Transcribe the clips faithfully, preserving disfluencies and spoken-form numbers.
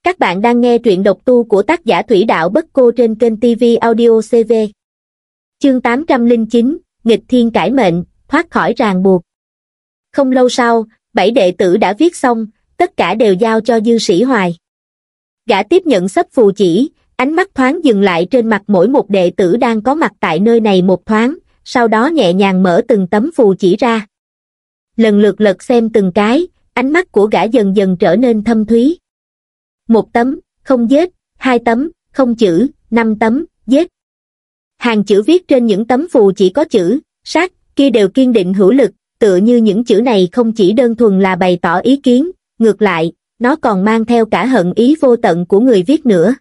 Các bạn đang nghe truyện độc tu của tác giả Thủy Đạo Bất Cô trên kênh ti vi Audio xê vê. Chương tám trăm lẻ chín, nghịch thiên cải mệnh, thoát khỏi ràng buộc. Không lâu sau, bảy đệ tử đã viết xong, tất cả đều giao cho Dư Sĩ Hoài. Gã tiếp nhận xấp phù chỉ, ánh mắt thoáng dừng lại trên mặt mỗi một đệ tử đang có mặt tại nơi này một thoáng, sau đó nhẹ nhàng mở từng tấm phù chỉ ra. Lần lượt lật xem từng cái, ánh mắt của gã dần dần trở nên thâm thúy. Một tấm, không giết, hai tấm, không chữ, năm tấm, giết. Hàng chữ viết trên những tấm phù chỉ có chữ, sát, kia đều kiên định hữu lực, tựa như những chữ này không chỉ đơn thuần là bày tỏ ý kiến, ngược lại, nó còn mang theo cả hận ý vô tận của người viết nữa.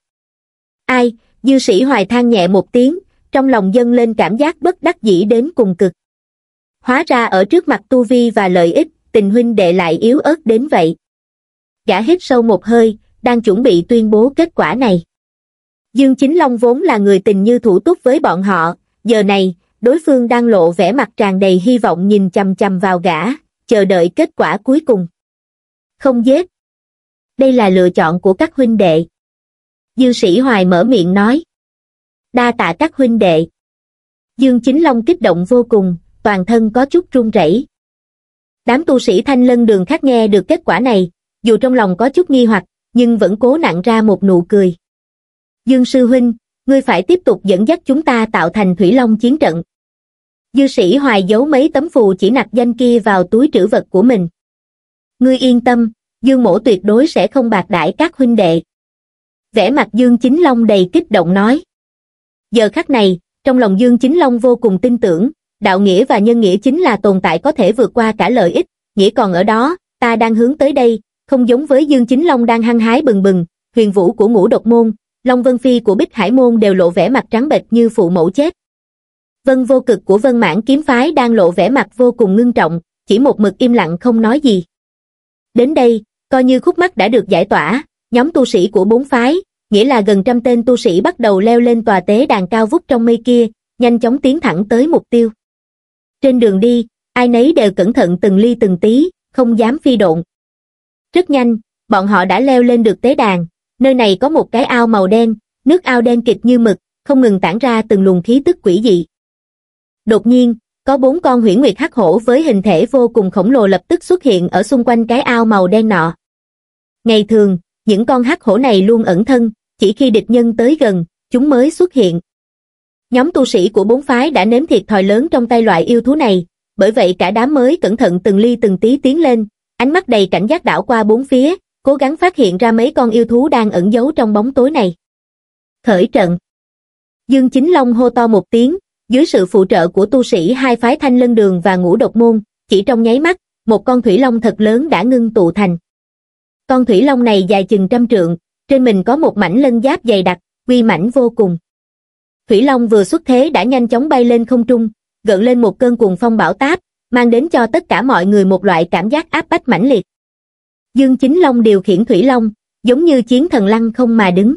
Ai, Dư Sĩ Hoài than nhẹ một tiếng, trong lòng dâng lên cảm giác bất đắc dĩ đến cùng cực. Hóa ra ở trước mặt tu vi và lợi ích, tình huynh đệ lại yếu ớt đến vậy. Gã hít sâu một hơi, đang chuẩn bị tuyên bố kết quả này. Dương Chính Long vốn là người tình như thủ túc với bọn họ, giờ này, đối phương đang lộ vẻ mặt tràn đầy hy vọng nhìn chằm chằm vào gã, chờ đợi kết quả cuối cùng. Không giết. Đây là lựa chọn của các huynh đệ. Dư Sĩ Hoài mở miệng nói. Đa tạ các huynh đệ. Dương Chính Long kích động vô cùng, toàn thân có chút run rẩy. Đám tu sĩ Thanh Lân Đường khác nghe được kết quả này, dù trong lòng có chút nghi hoặc, nhưng vẫn cố nặn ra một nụ cười. Dương sư huynh, ngươi phải tiếp tục dẫn dắt chúng ta tạo thành Thủy Long chiến trận. Dư Sĩ Hoài giấu mấy tấm phù chỉ nặc danh kia vào túi trữ vật của mình. Ngươi yên tâm, Dương mỗ tuyệt đối sẽ không bạc đãi các huynh đệ. Vẻ mặt Dương Chính Long đầy kích động nói. Giờ khắc này, trong lòng Dương Chính Long vô cùng tin tưởng, đạo nghĩa và nhân nghĩa chính là tồn tại có thể vượt qua cả lợi ích, nghĩa còn ở đó, ta đang hướng tới đây, không giống với Dương Chính Long đang hăng hái bừng bừng, Huyền Vũ của Ngũ Độc Môn, Long Vân Phi của Bích Hải Môn đều lộ vẻ mặt trắng bệch như phụ mẫu chết. Vân Vô Cực của Vân Mãn Kiếm Phái đang lộ vẻ mặt vô cùng ngưng trọng, chỉ một mực im lặng không nói gì. Đến đây, coi như khúc mắc đã được giải tỏa, nhóm tu sĩ của bốn phái, nghĩa là gần trăm tên tu sĩ bắt đầu leo lên tòa tế đàn cao vút trong mây kia, nhanh chóng tiến thẳng tới mục tiêu. Trên đường đi, ai nấy đều cẩn thận từng ly từng tí, không dám phi độn. Rất nhanh, bọn họ đã leo lên được tế đàn, nơi này có một cái ao màu đen, nước ao đen kịt như mực, không ngừng tản ra từng luồng khí tức quỷ dị. Đột nhiên, có bốn con huyễn nguyệt hắc hổ với hình thể vô cùng khổng lồ lập tức xuất hiện ở xung quanh cái ao màu đen nọ. Ngày thường, những con hắc hổ này luôn ẩn thân, chỉ khi địch nhân tới gần, chúng mới xuất hiện. Nhóm tu sĩ của bốn phái đã nếm thiệt thòi lớn trong tay loại yêu thú này, bởi vậy cả đám mới cẩn thận từng ly từng tí tiến lên, ánh mắt đầy cảnh giác đảo qua bốn phía, cố gắng phát hiện ra mấy con yêu thú đang ẩn giấu trong bóng tối này. Khởi trận. Dương Chính Long hô to một tiếng, dưới sự phụ trợ của tu sĩ hai phái Thanh Lân Đường và Ngũ Độc Môn, chỉ trong nháy mắt, một con thủy long thật lớn đã ngưng tụ thành. Con thủy long này dài chừng trăm trượng, trên mình có một mảnh lân giáp dày đặc, uy mãnh vô cùng. Thủy long vừa xuất thế đã nhanh chóng bay lên không trung, gợn lên một cơn cuồng phong bão táp, mang đến cho tất cả mọi người một loại cảm giác áp bách mãnh liệt. Dương Chính Long điều khiển thủy long, giống như chiến thần lăng không mà đứng.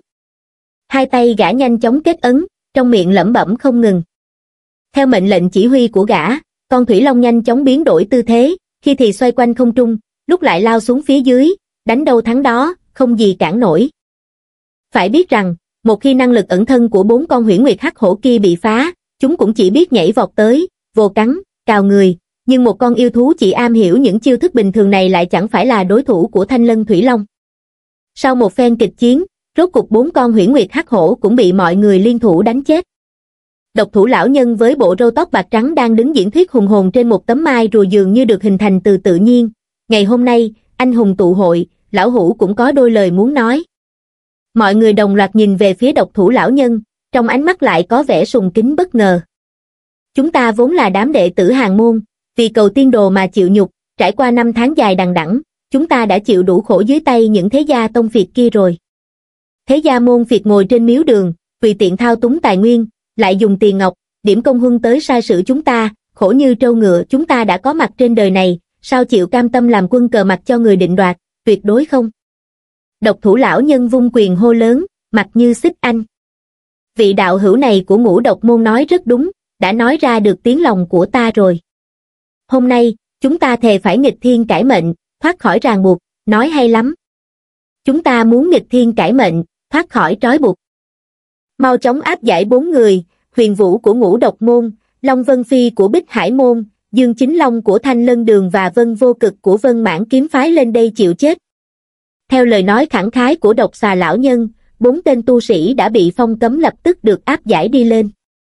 Hai tay gã nhanh chóng kết ấn, trong miệng lẩm bẩm không ngừng. Theo mệnh lệnh chỉ huy của gã, con thủy long nhanh chóng biến đổi tư thế, khi thì xoay quanh không trung, lúc lại lao xuống phía dưới, đánh đâu thắng đó, không gì cản nổi. Phải biết rằng, một khi năng lực ẩn thân của bốn con huyễn nguyệt hắc hổ kia bị phá, chúng cũng chỉ biết nhảy vọt tới, vồ cắn, cào người, nhưng một con yêu thú chỉ am hiểu những chiêu thức bình thường này lại chẳng phải là đối thủ của Thanh Lân Thủy Long. Sau một phen kịch chiến, rốt cục bốn con huyễn nguyệt hắc hổ cũng bị mọi người liên thủ đánh chết. Độc thủ lão nhân với bộ râu tóc bạc trắng đang đứng diễn thuyết hùng hồn trên một tấm mai rùa dường như được hình thành từ tự nhiên. Ngày hôm nay, anh hùng tụ hội, lão hủ cũng có đôi lời muốn nói. Mọi người đồng loạt nhìn về phía độc thủ lão nhân, trong ánh mắt lại có vẻ sùng kính bất ngờ. Chúng ta vốn là đám đệ tử hàng môn, vì cầu tiên đồ mà chịu nhục, trải qua năm tháng dài đằng đẵng, chúng ta đã chịu đủ khổ dưới tay những thế gia tông phiệt kia rồi. Thế gia môn phiệt ngồi trên miếu đường, vì tiện thao túng tài nguyên, lại dùng tiền ngọc, điểm công huân tới sai sử chúng ta, khổ như trâu ngựa, chúng ta đã có mặt trên đời này, sao chịu cam tâm làm quân cờ mặt cho người định đoạt, tuyệt đối không. Độc thủ lão nhân vung quyền hô lớn, mặt như xích anh. Vị đạo hữu này của Ngũ Độc Môn nói rất đúng, đã nói ra được tiếng lòng của ta rồi. Hôm nay, chúng ta thề phải nghịch thiên cải mệnh, thoát khỏi ràng buộc, nói hay lắm. Chúng ta muốn nghịch thiên cải mệnh, thoát khỏi trói buộc. Mau chóng áp giải bốn người, Huyền Vũ của Ngũ Độc Môn, Long Vân Phi của Bích Hải Môn, Dương Chính Long của Thanh Lân Đường và Vân Vô Cực của Vân Mãn Kiếm Phái lên đây chịu chết. Theo lời nói khẳng khái của Độc Xà lão nhân, bốn tên tu sĩ đã bị phong cấm lập tức được áp giải đi lên.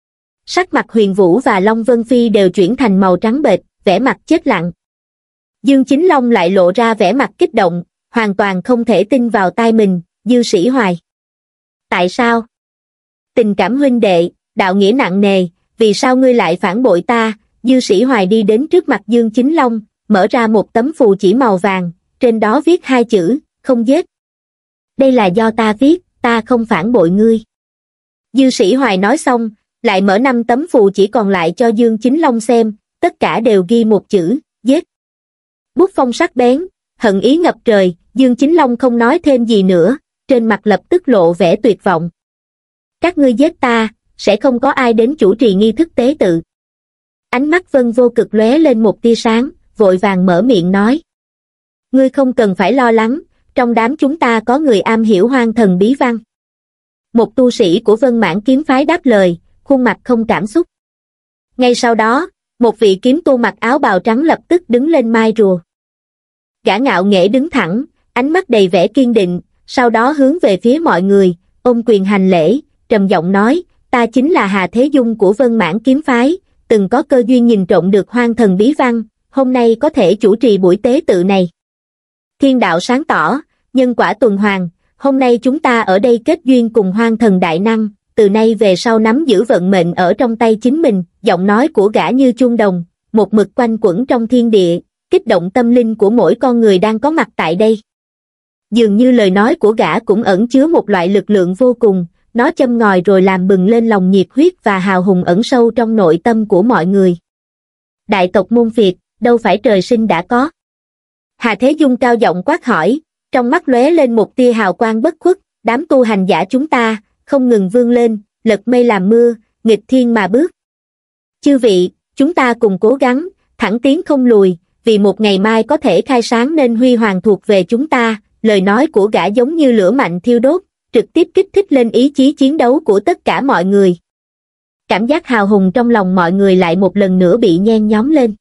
Sắc mặt Huyền Vũ và Long Vân Phi đều chuyển thành màu trắng bệch, vẻ mặt chết lặng. Dương Chính Long lại lộ ra vẻ mặt kích động, hoàn toàn không thể tin vào tai mình. Dư Sĩ Hoài. Tại sao? Tình cảm huynh đệ, đạo nghĩa nặng nề, vì sao ngươi lại phản bội ta? Dư Sĩ Hoài đi đến trước mặt Dương Chính Long, mở ra một tấm phù chỉ màu vàng, trên đó viết hai chữ, không giết. Đây là do ta viết, ta không phản bội ngươi. Dư Sĩ Hoài nói xong, lại mở năm tấm phù chỉ còn lại cho Dương Chính Long xem, tất cả đều ghi một chữ, giết. Bút phong sắc bén, hận ý ngập trời, Dương Chính Long không nói thêm gì nữa, trên mặt lập tức lộ vẻ tuyệt vọng. Các ngươi giết ta, sẽ không có ai đến chủ trì nghi thức tế tự. Ánh mắt Vân Vô Cực lóe lên một tia sáng, vội vàng mở miệng nói. Ngươi không cần phải lo lắng, trong đám chúng ta có người am hiểu hoang thần bí văn. Một tu sĩ của Vân Mãn Kiếm Phái đáp lời, khuôn mặt không cảm xúc. Ngay sau đó, một vị kiếm tu mặc áo bào trắng lập tức đứng lên mai rùa. Gã ngạo nghễ đứng thẳng, ánh mắt đầy vẻ kiên định, sau đó hướng về phía mọi người, ôm quyền hành lễ, trầm giọng nói, ta chính là Hà Thế Dung của Vân Mãn Kiếm Phái, từng có cơ duyên nhìn trộm được hoang thần bí văn, hôm nay có thể chủ trì buổi tế tự này. Thiên đạo sáng tỏ, nhân quả tuần hoàn, hôm nay chúng ta ở đây kết duyên cùng hoang thần đại năng, từ nay về sau nắm giữ vận mệnh ở trong tay chính mình. Giọng nói của gã như chuông đồng, một mực quanh quẩn trong thiên địa, kích động tâm linh của mỗi con người đang có mặt tại đây. Dường như lời nói của gã cũng ẩn chứa một loại lực lượng vô cùng, nó châm ngòi rồi làm bừng lên lòng nhiệt huyết và hào hùng ẩn sâu trong nội tâm của mọi người. Đại tộc Môn Phiệt, đâu phải trời sinh đã có. Hà Thế Dung cao giọng quát hỏi, trong mắt lóe lên một tia hào quang bất khuất, đám tu hành giả chúng ta, không ngừng vươn lên, lật mây làm mưa, nghịch thiên mà bước. Chư vị, chúng ta cùng cố gắng, thẳng tiến không lùi, vì một ngày mai có thể khai sáng nên huy hoàng thuộc về chúng ta. Lời nói của gã giống như lửa mạnh thiêu đốt, trực tiếp kích thích lên ý chí chiến đấu của tất cả mọi người. Cảm giác hào hùng trong lòng mọi người lại một lần nữa bị nhen nhóm lên.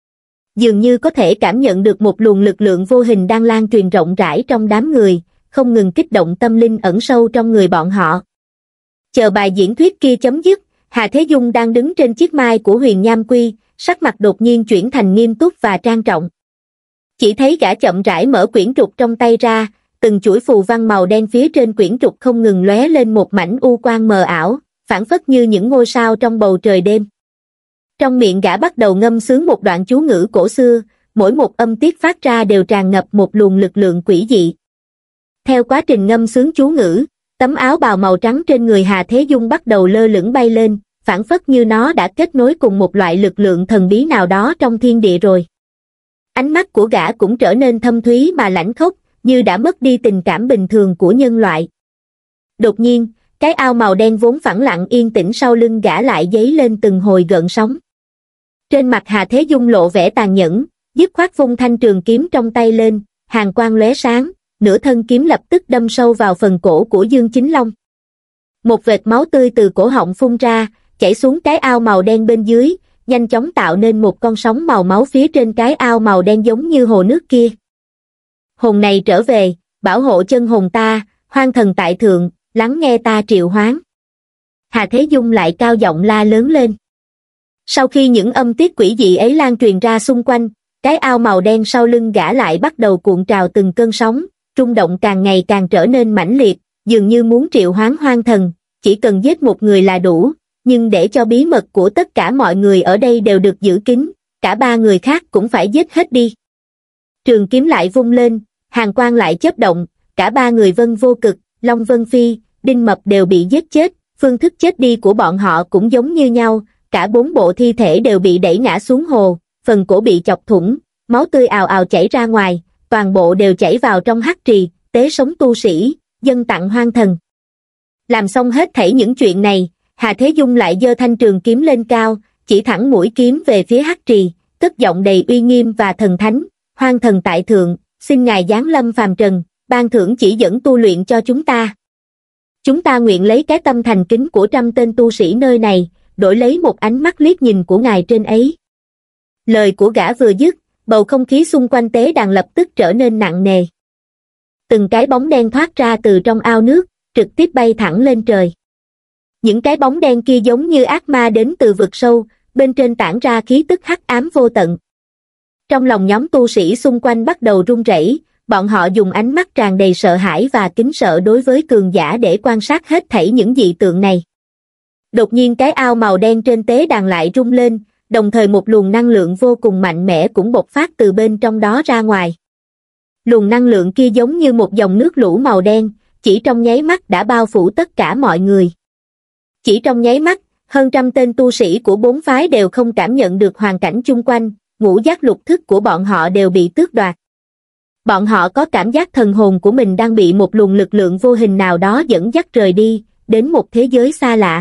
Dường như có thể cảm nhận được một luồng lực lượng vô hình đang lan truyền rộng rãi trong đám người, không ngừng kích động tâm linh ẩn sâu trong người bọn họ. Chờ bài diễn thuyết kia chấm dứt, Hà Thế Dung đang đứng trên chiếc mai của Huyền Nham Quy, sắc mặt đột nhiên chuyển thành nghiêm túc và trang trọng. Chỉ thấy gã chậm rãi mở quyển trục trong tay ra, từng chuỗi phù văn màu đen phía trên quyển trục không ngừng lóe lên một mảnh u quang mờ ảo, phảng phất như những ngôi sao trong bầu trời đêm. Trong miệng gã bắt đầu ngâm sướng một đoạn chú ngữ cổ xưa, mỗi một âm tiết phát ra đều tràn ngập một luồng lực lượng quỷ dị. Theo quá trình ngâm sướng chú ngữ, tấm áo bào màu trắng trên người Hà Thế Dung bắt đầu lơ lửng bay lên, phảng phất như nó đã kết nối cùng một loại lực lượng thần bí nào đó trong thiên địa rồi. Ánh mắt của gã cũng trở nên thâm thúy mà lãnh khốc, như đã mất đi tình cảm bình thường của nhân loại. Đột nhiên, cái ao màu đen vốn phẳng lặng yên tĩnh sau lưng gã lại dấy lên từng hồi gợn sóng. Trên mặt Hà Thế Dung lộ vẻ tàn nhẫn, dứt khoát vung thanh trường kiếm trong tay lên, hàn quang lóe sáng, nửa thân kiếm lập tức đâm sâu vào phần cổ của Dương Chính Long. Một vệt máu tươi từ cổ họng phun ra, chảy xuống cái ao màu đen bên dưới, nhanh chóng tạo nên một con sóng màu máu phía trên cái ao màu đen giống như hồ nước kia. Hồn này trở về, bảo hộ chân hồn ta, hoang thần tại thượng, lắng nghe ta triệu hoán. Hà Thế Dung lại cao giọng la lớn lên. Sau khi những âm tiết quỷ dị ấy lan truyền ra xung quanh, cái ao màu đen sau lưng gã lại bắt đầu cuộn trào từng cơn sóng, rung động càng ngày càng trở nên mãnh liệt, dường như muốn triệu hoán hoang thần, chỉ cần giết một người là đủ, nhưng để cho bí mật của tất cả mọi người ở đây đều được giữ kín, cả ba người khác cũng phải giết hết đi. Trường kiếm lại vung lên, hàn quang lại chớp động, cả ba người Vân Vô Cực, Long Vân Phi, Đinh Mập đều bị giết chết, phương thức chết đi của bọn họ cũng giống như nhau, cả bốn bộ thi thể đều bị đẩy ngã xuống hồ, phần cổ bị chọc thủng, máu tươi ào ào chảy ra ngoài, toàn bộ đều chảy vào trong hắc trì, tế sống tu sĩ, dâng tặng hoang thần. Làm xong hết thảy những chuyện này, Hà Thế Dung lại giơ thanh trường kiếm lên cao, chỉ thẳng mũi kiếm về phía hắc trì, cất giọng đầy uy nghiêm và thần thánh, hoang thần tại thượng, xin ngài giáng lâm phàm trần, ban thưởng chỉ dẫn tu luyện cho chúng ta. Chúng ta nguyện lấy cái tâm thành kính của trăm tên tu sĩ nơi này, đổi lấy một ánh mắt liếc nhìn của ngài trên ấy. Lời của gã vừa dứt, bầu không khí xung quanh tế đàn lập tức trở nên nặng nề. Từng cái bóng đen thoát ra từ trong ao nước, trực tiếp bay thẳng lên trời. Những cái bóng đen kia giống như ác ma đến từ vực sâu, bên trên tản ra khí tức hắc ám vô tận. Trong lòng nhóm tu sĩ xung quanh bắt đầu run rẩy, bọn họ dùng ánh mắt tràn đầy sợ hãi và kính sợ đối với cường giả để quan sát hết thảy những dị tượng này. Đột nhiên cái ao màu đen trên tế đàn lại rung lên, đồng thời một luồng năng lượng vô cùng mạnh mẽ cũng bộc phát từ bên trong đó ra ngoài. Luồng năng lượng kia giống như một dòng nước lũ màu đen, chỉ trong nháy mắt đã bao phủ tất cả mọi người. Chỉ trong nháy mắt, hơn trăm tên tu sĩ của bốn phái đều không cảm nhận được hoàn cảnh chung quanh, ngũ giác lục thức của bọn họ đều bị tước đoạt. Bọn họ có cảm giác thần hồn của mình đang bị một luồng lực lượng vô hình nào đó dẫn dắt rời đi, đến một thế giới xa lạ.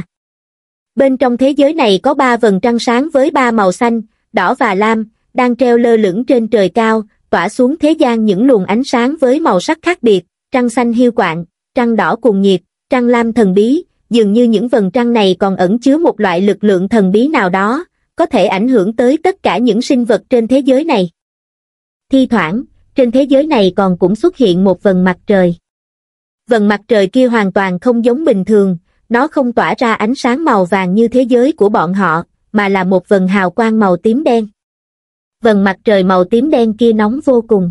Bên trong thế giới này có ba vầng trăng sáng với ba màu xanh, đỏ và lam, đang treo lơ lửng trên trời cao, tỏa xuống thế gian những luồng ánh sáng với màu sắc khác biệt, trăng xanh hiu quạng, trăng đỏ cuồng nhiệt, trăng lam thần bí, dường như những vầng trăng này còn ẩn chứa một loại lực lượng thần bí nào đó, có thể ảnh hưởng tới tất cả những sinh vật trên thế giới này. Thi thoảng, trên thế giới này còn cũng xuất hiện một vầng mặt trời. Vầng mặt trời kia hoàn toàn không giống bình thường, nó không tỏa ra ánh sáng màu vàng như thế giới của bọn họ, mà là một vầng hào quang màu tím đen. Vầng mặt trời màu tím đen kia nóng vô cùng.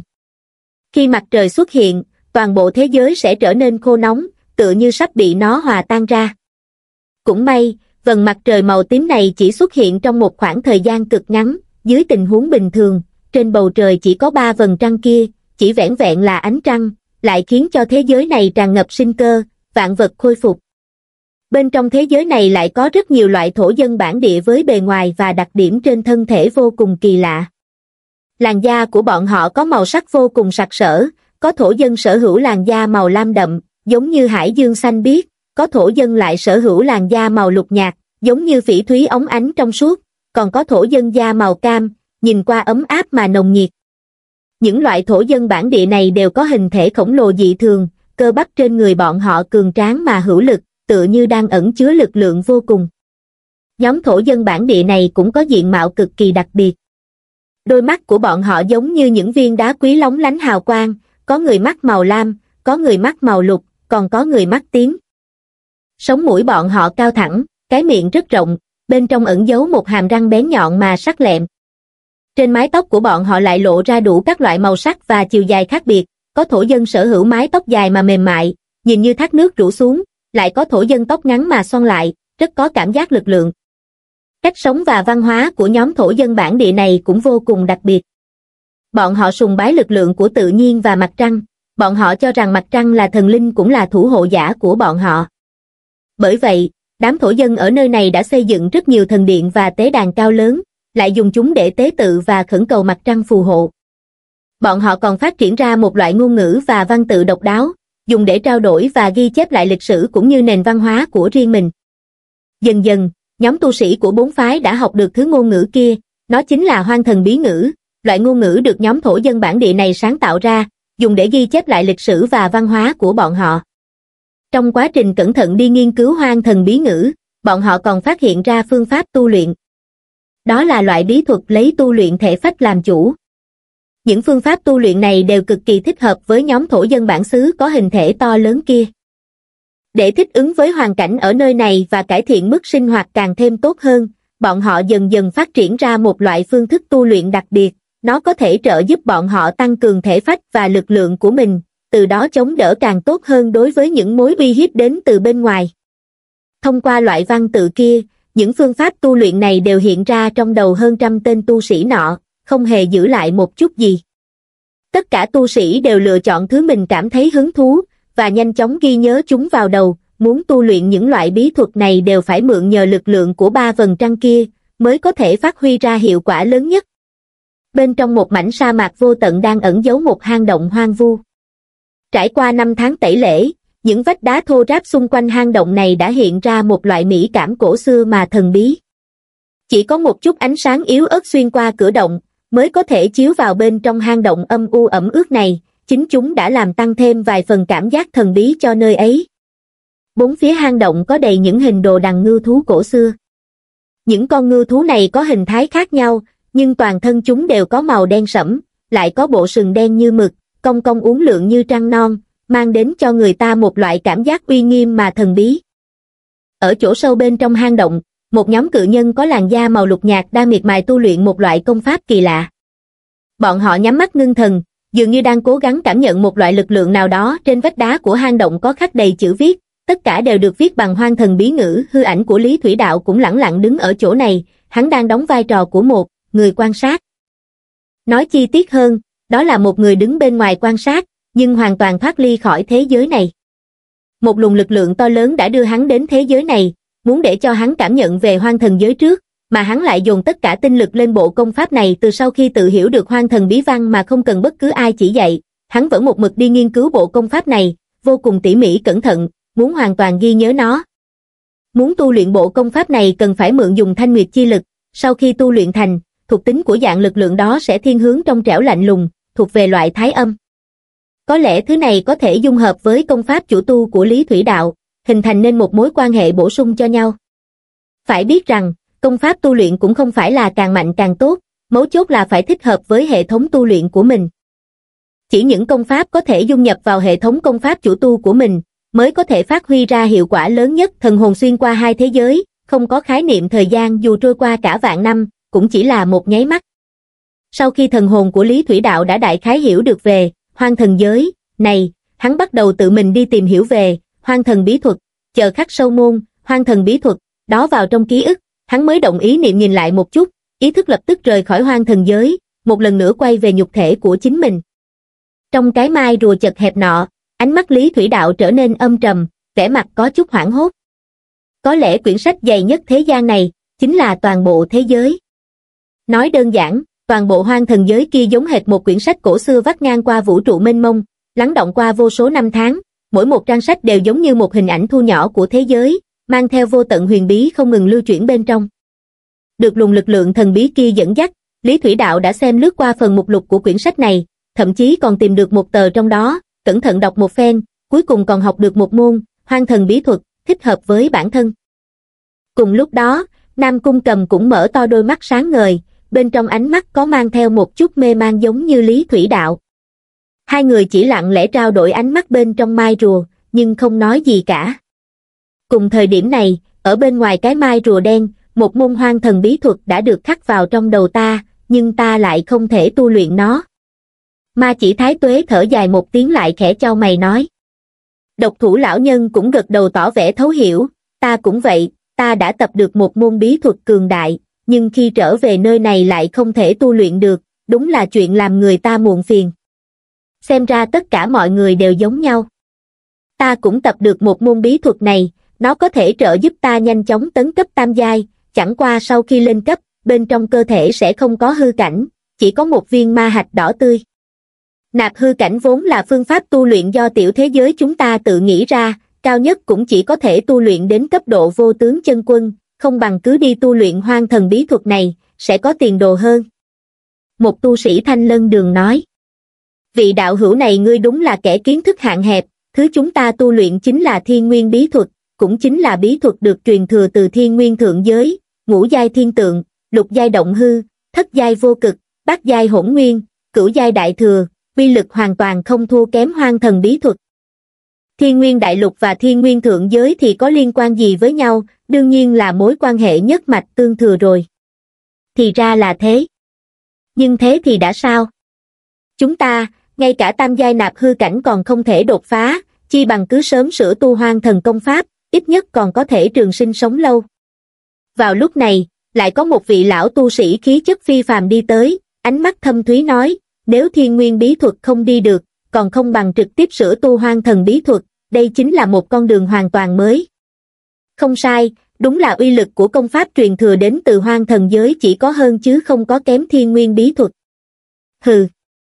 Khi mặt trời xuất hiện, toàn bộ thế giới sẽ trở nên khô nóng, tựa như sắp bị nó hòa tan ra. Cũng may, vầng mặt trời màu tím này chỉ xuất hiện trong một khoảng thời gian cực ngắn, dưới tình huống bình thường, trên bầu trời chỉ có ba vầng trăng kia, chỉ vẻn vẹn là ánh trăng, lại khiến cho thế giới này tràn ngập sinh cơ, vạn vật khôi phục. Bên trong thế giới này lại có rất nhiều loại thổ dân bản địa với bề ngoài và đặc điểm trên thân thể vô cùng kỳ lạ. Làn da của bọn họ có màu sắc vô cùng sặc sỡ, có thổ dân sở hữu làn da màu lam đậm, giống như hải dương xanh biếc, có thổ dân lại sở hữu làn da màu lục nhạt, giống như phỉ thúy óng ánh trong suốt, còn có thổ dân da màu cam, nhìn qua ấm áp mà nồng nhiệt. Những loại thổ dân bản địa này đều có hình thể khổng lồ dị thường, cơ bắp trên người bọn họ cường tráng mà hữu lực, tựa như đang ẩn chứa lực lượng vô cùng. Nhóm thổ dân bản địa này cũng có diện mạo cực kỳ đặc biệt. Đôi mắt của bọn họ giống như những viên đá quý lóng lánh hào quang, có người mắt màu lam, có người mắt màu lục, còn có người mắt tím. Sống mũi bọn họ cao thẳng, cái miệng rất rộng, bên trong ẩn giấu một hàm răng bén nhọn mà sắc lẹm. Trên mái tóc của bọn họ lại lộ ra đủ các loại màu sắc và chiều dài khác biệt, có thổ dân sở hữu mái tóc dài mà mềm mại, nhìn như thác nước rủ xuống, lại có thổ dân tóc ngắn mà xoăn lại, rất có cảm giác lực lượng. Cách sống và văn hóa của nhóm thổ dân bản địa này cũng vô cùng đặc biệt. Bọn họ sùng bái lực lượng của tự nhiên và mặt trăng, bọn họ cho rằng mặt trăng là thần linh cũng là thủ hộ giả của bọn họ. Bởi vậy, đám thổ dân ở nơi này đã xây dựng rất nhiều thần điện và tế đàn cao lớn, lại dùng chúng để tế tự và khẩn cầu mặt trăng phù hộ. Bọn họ còn phát triển ra một loại ngôn ngữ và văn tự độc đáo, dùng để trao đổi và ghi chép lại lịch sử cũng như nền văn hóa của riêng mình. Dần dần, nhóm tu sĩ của bốn phái đã học được thứ ngôn ngữ kia, nó chính là hoang thần bí ngữ, loại ngôn ngữ được nhóm thổ dân bản địa này sáng tạo ra, dùng để ghi chép lại lịch sử và văn hóa của bọn họ. Trong quá trình cẩn thận đi nghiên cứu hoang thần bí ngữ, bọn họ còn phát hiện ra phương pháp tu luyện. Đó là loại bí thuật lấy tu luyện thể phách làm chủ. Những phương pháp tu luyện này đều cực kỳ thích hợp với nhóm thổ dân bản xứ có hình thể to lớn kia. Để thích ứng với hoàn cảnh ở nơi này và cải thiện mức sinh hoạt càng thêm tốt hơn, bọn họ dần dần phát triển ra một loại phương thức tu luyện đặc biệt, nó có thể trợ giúp bọn họ tăng cường thể phách và lực lượng của mình, từ đó chống đỡ càng tốt hơn đối với những mối uy hiếp đến từ bên ngoài. Thông qua loại văn tự kia, những phương pháp tu luyện này đều hiện ra trong đầu hơn trăm tên tu sĩ nọ, không hề giữ lại một chút gì. Tất cả tu sĩ đều lựa chọn thứ mình cảm thấy hứng thú, và nhanh chóng ghi nhớ chúng vào đầu, muốn tu luyện những loại bí thuật này đều phải mượn nhờ lực lượng của ba vầng trăng kia, mới có thể phát huy ra hiệu quả lớn nhất. Bên trong một mảnh sa mạc vô tận đang ẩn giấu một hang động hoang vu. Trải qua năm tháng tẩy lễ, những vách đá thô ráp xung quanh hang động này đã hiện ra một loại mỹ cảm cổ xưa mà thần bí. Chỉ có một chút ánh sáng yếu ớt xuyên qua cửa động, mới có thể chiếu vào bên trong hang động âm u ẩm ướt này, chính chúng đã làm tăng thêm vài phần cảm giác thần bí cho nơi ấy. Bốn phía hang động có đầy những hình đồ đằng ngưu thú cổ xưa. Những con ngưu thú này có hình thái khác nhau, nhưng toàn thân chúng đều có màu đen sẫm, lại có bộ sừng đen như mực, cong cong uốn lượn như trăng non, mang đến cho người ta một loại cảm giác uy nghiêm mà thần bí. Ở chỗ sâu bên trong hang động, một nhóm cự nhân có làn da màu lục nhạt đang miệt mài tu luyện một loại công pháp kỳ lạ. Bọn họ nhắm mắt ngưng thần, dường như đang cố gắng cảm nhận một loại lực lượng nào đó. Trên vách đá của hang động có khắc đầy chữ viết, tất cả đều được viết bằng hoang thần bí ngữ. Hư ảnh của Lý Thủy Đạo cũng lẳng lặng đứng ở chỗ này, hắn đang đóng vai trò của một người quan sát. Nói chi tiết hơn, đó là một người đứng bên ngoài quan sát, nhưng hoàn toàn thoát ly khỏi thế giới này. Một luồng lực lượng to lớn đã đưa hắn đến thế giới này, muốn để cho hắn cảm nhận về hoang thần giới trước, mà hắn lại dồn tất cả tinh lực lên bộ công pháp này. Từ sau khi tự hiểu được hoang thần bí văn mà không cần bất cứ ai chỉ dạy, hắn vẫn một mực đi nghiên cứu bộ công pháp này, vô cùng tỉ mỉ cẩn thận, muốn hoàn toàn ghi nhớ nó. Muốn tu luyện bộ công pháp này cần phải mượn dùng thanh nguyệt chi lực, sau khi tu luyện thành, thuộc tính của dạng lực lượng đó sẽ thiên hướng trong trẻo lạnh lùng, thuộc về loại thái âm. Có lẽ thứ này có thể dung hợp với công pháp chủ tu của Lý Thủy Đạo, hình thành nên một mối quan hệ bổ sung cho nhau. Phải biết rằng, công pháp tu luyện cũng không phải là càng mạnh càng tốt, mấu chốt là phải thích hợp với hệ thống tu luyện của mình. Chỉ những công pháp có thể dung nhập vào hệ thống công pháp chủ tu của mình, mới có thể phát huy ra hiệu quả lớn nhất. Thần hồn xuyên qua hai thế giới, không có khái niệm thời gian, dù trôi qua cả vạn năm, cũng chỉ là một nháy mắt. Sau khi thần hồn của Lý Thủy Đạo đã đại khái hiểu được về hoang thần giới này, hắn bắt đầu tự mình đi tìm hiểu về hoang thần bí thuật. Chờ khắc sâu môn hoang thần bí thuật đó vào trong ký ức, hắn mới động ý niệm nhìn lại một chút, ý thức lập tức rời khỏi hoang thần giới, một lần nữa quay về nhục thể của chính mình. Trong cái mai rùa chật hẹp nọ, ánh mắt Lý Thủy Đạo trở nên âm trầm, vẻ mặt có chút hoảng hốt. Có lẽ quyển sách dày nhất thế gian này chính là toàn bộ thế giới. Nói đơn giản, toàn bộ hoang thần giới kia giống hệt một quyển sách cổ xưa vắt ngang qua vũ trụ mênh mông, lắng động qua vô số năm tháng, mỗi một trang sách đều giống như một hình ảnh thu nhỏ của thế giới, mang theo vô tận huyền bí không ngừng lưu chuyển bên trong. Được luồng lực lượng thần bí kia dẫn dắt, Lý Thủy Đạo đã xem lướt qua phần mục lục của quyển sách này, thậm chí còn tìm được một tờ trong đó, cẩn thận đọc một phen, cuối cùng còn học được một môn hoang thần bí thuật thích hợp với bản thân. Cùng lúc đó, Nam Cung Cầm cũng mở to đôi mắt sáng ngời, bên trong ánh mắt có mang theo một chút mê man giống như Lý Thủy Đạo. Hai người chỉ lặng lẽ trao đổi ánh mắt bên trong mai rùa, nhưng không nói gì cả. Cùng thời điểm này, ở bên ngoài cái mai rùa đen, một môn hoang thần bí thuật đã được khắc vào trong đầu ta, nhưng ta lại không thể tu luyện nó. Ma Chỉ Thái Tuế thở dài một tiếng lại khẽ chau mày nói. Độc Thủ lão nhân cũng gật đầu tỏ vẻ thấu hiểu, ta cũng vậy, ta đã tập được một môn bí thuật cường đại, nhưng khi trở về nơi này lại không thể tu luyện được, đúng là chuyện làm người ta muộn phiền. Xem ra tất cả mọi người đều giống nhau. Ta cũng tập được một môn bí thuật này, nó có thể trợ giúp ta nhanh chóng tấn cấp tam giai, chẳng qua sau khi lên cấp, bên trong cơ thể sẽ không có hư cảnh, chỉ có một viên ma hạch đỏ tươi. Nạp hư cảnh vốn là phương pháp tu luyện do tiểu thế giới chúng ta tự nghĩ ra, cao nhất cũng chỉ có thể tu luyện đến cấp độ vô tướng chân quân, không bằng cứ đi tu luyện hoang thần bí thuật này, sẽ có tiền đồ hơn. Một tu sĩ Thanh Lân Đường nói. Vị đạo hữu này ngươi đúng là kẻ kiến thức hạn hẹp, thứ chúng ta tu luyện chính là thiên nguyên bí thuật, cũng chính là bí thuật được truyền thừa từ thiên nguyên thượng giới, ngũ giai thiên tượng, lục giai động hư, thất giai vô cực, bát giai hỗn nguyên, cửu giai đại thừa, uy lực hoàn toàn không thua kém hoang thần bí thuật. Thiên nguyên đại lục và thiên nguyên thượng giới thì có liên quan gì với nhau, đương nhiên là mối quan hệ nhất mạch tương thừa rồi. Thì ra là thế. Nhưng thế thì đã sao? Chúng ta, ngay cả tam giai nạp hư cảnh còn không thể đột phá, chi bằng cứ sớm sửa tu hoang thần công pháp, ít nhất còn có thể trường sinh sống lâu. Vào lúc này, lại có một vị lão tu sĩ khí chất phi phàm đi tới, ánh mắt thâm thúy nói, nếu thiên nguyên bí thuật không đi được, còn không bằng trực tiếp sửa tu hoang thần bí thuật, đây chính là một con đường hoàn toàn mới. Không sai, đúng là uy lực của công pháp truyền thừa đến từ hoang thần giới chỉ có hơn chứ không có kém thiên nguyên bí thuật. Hừ.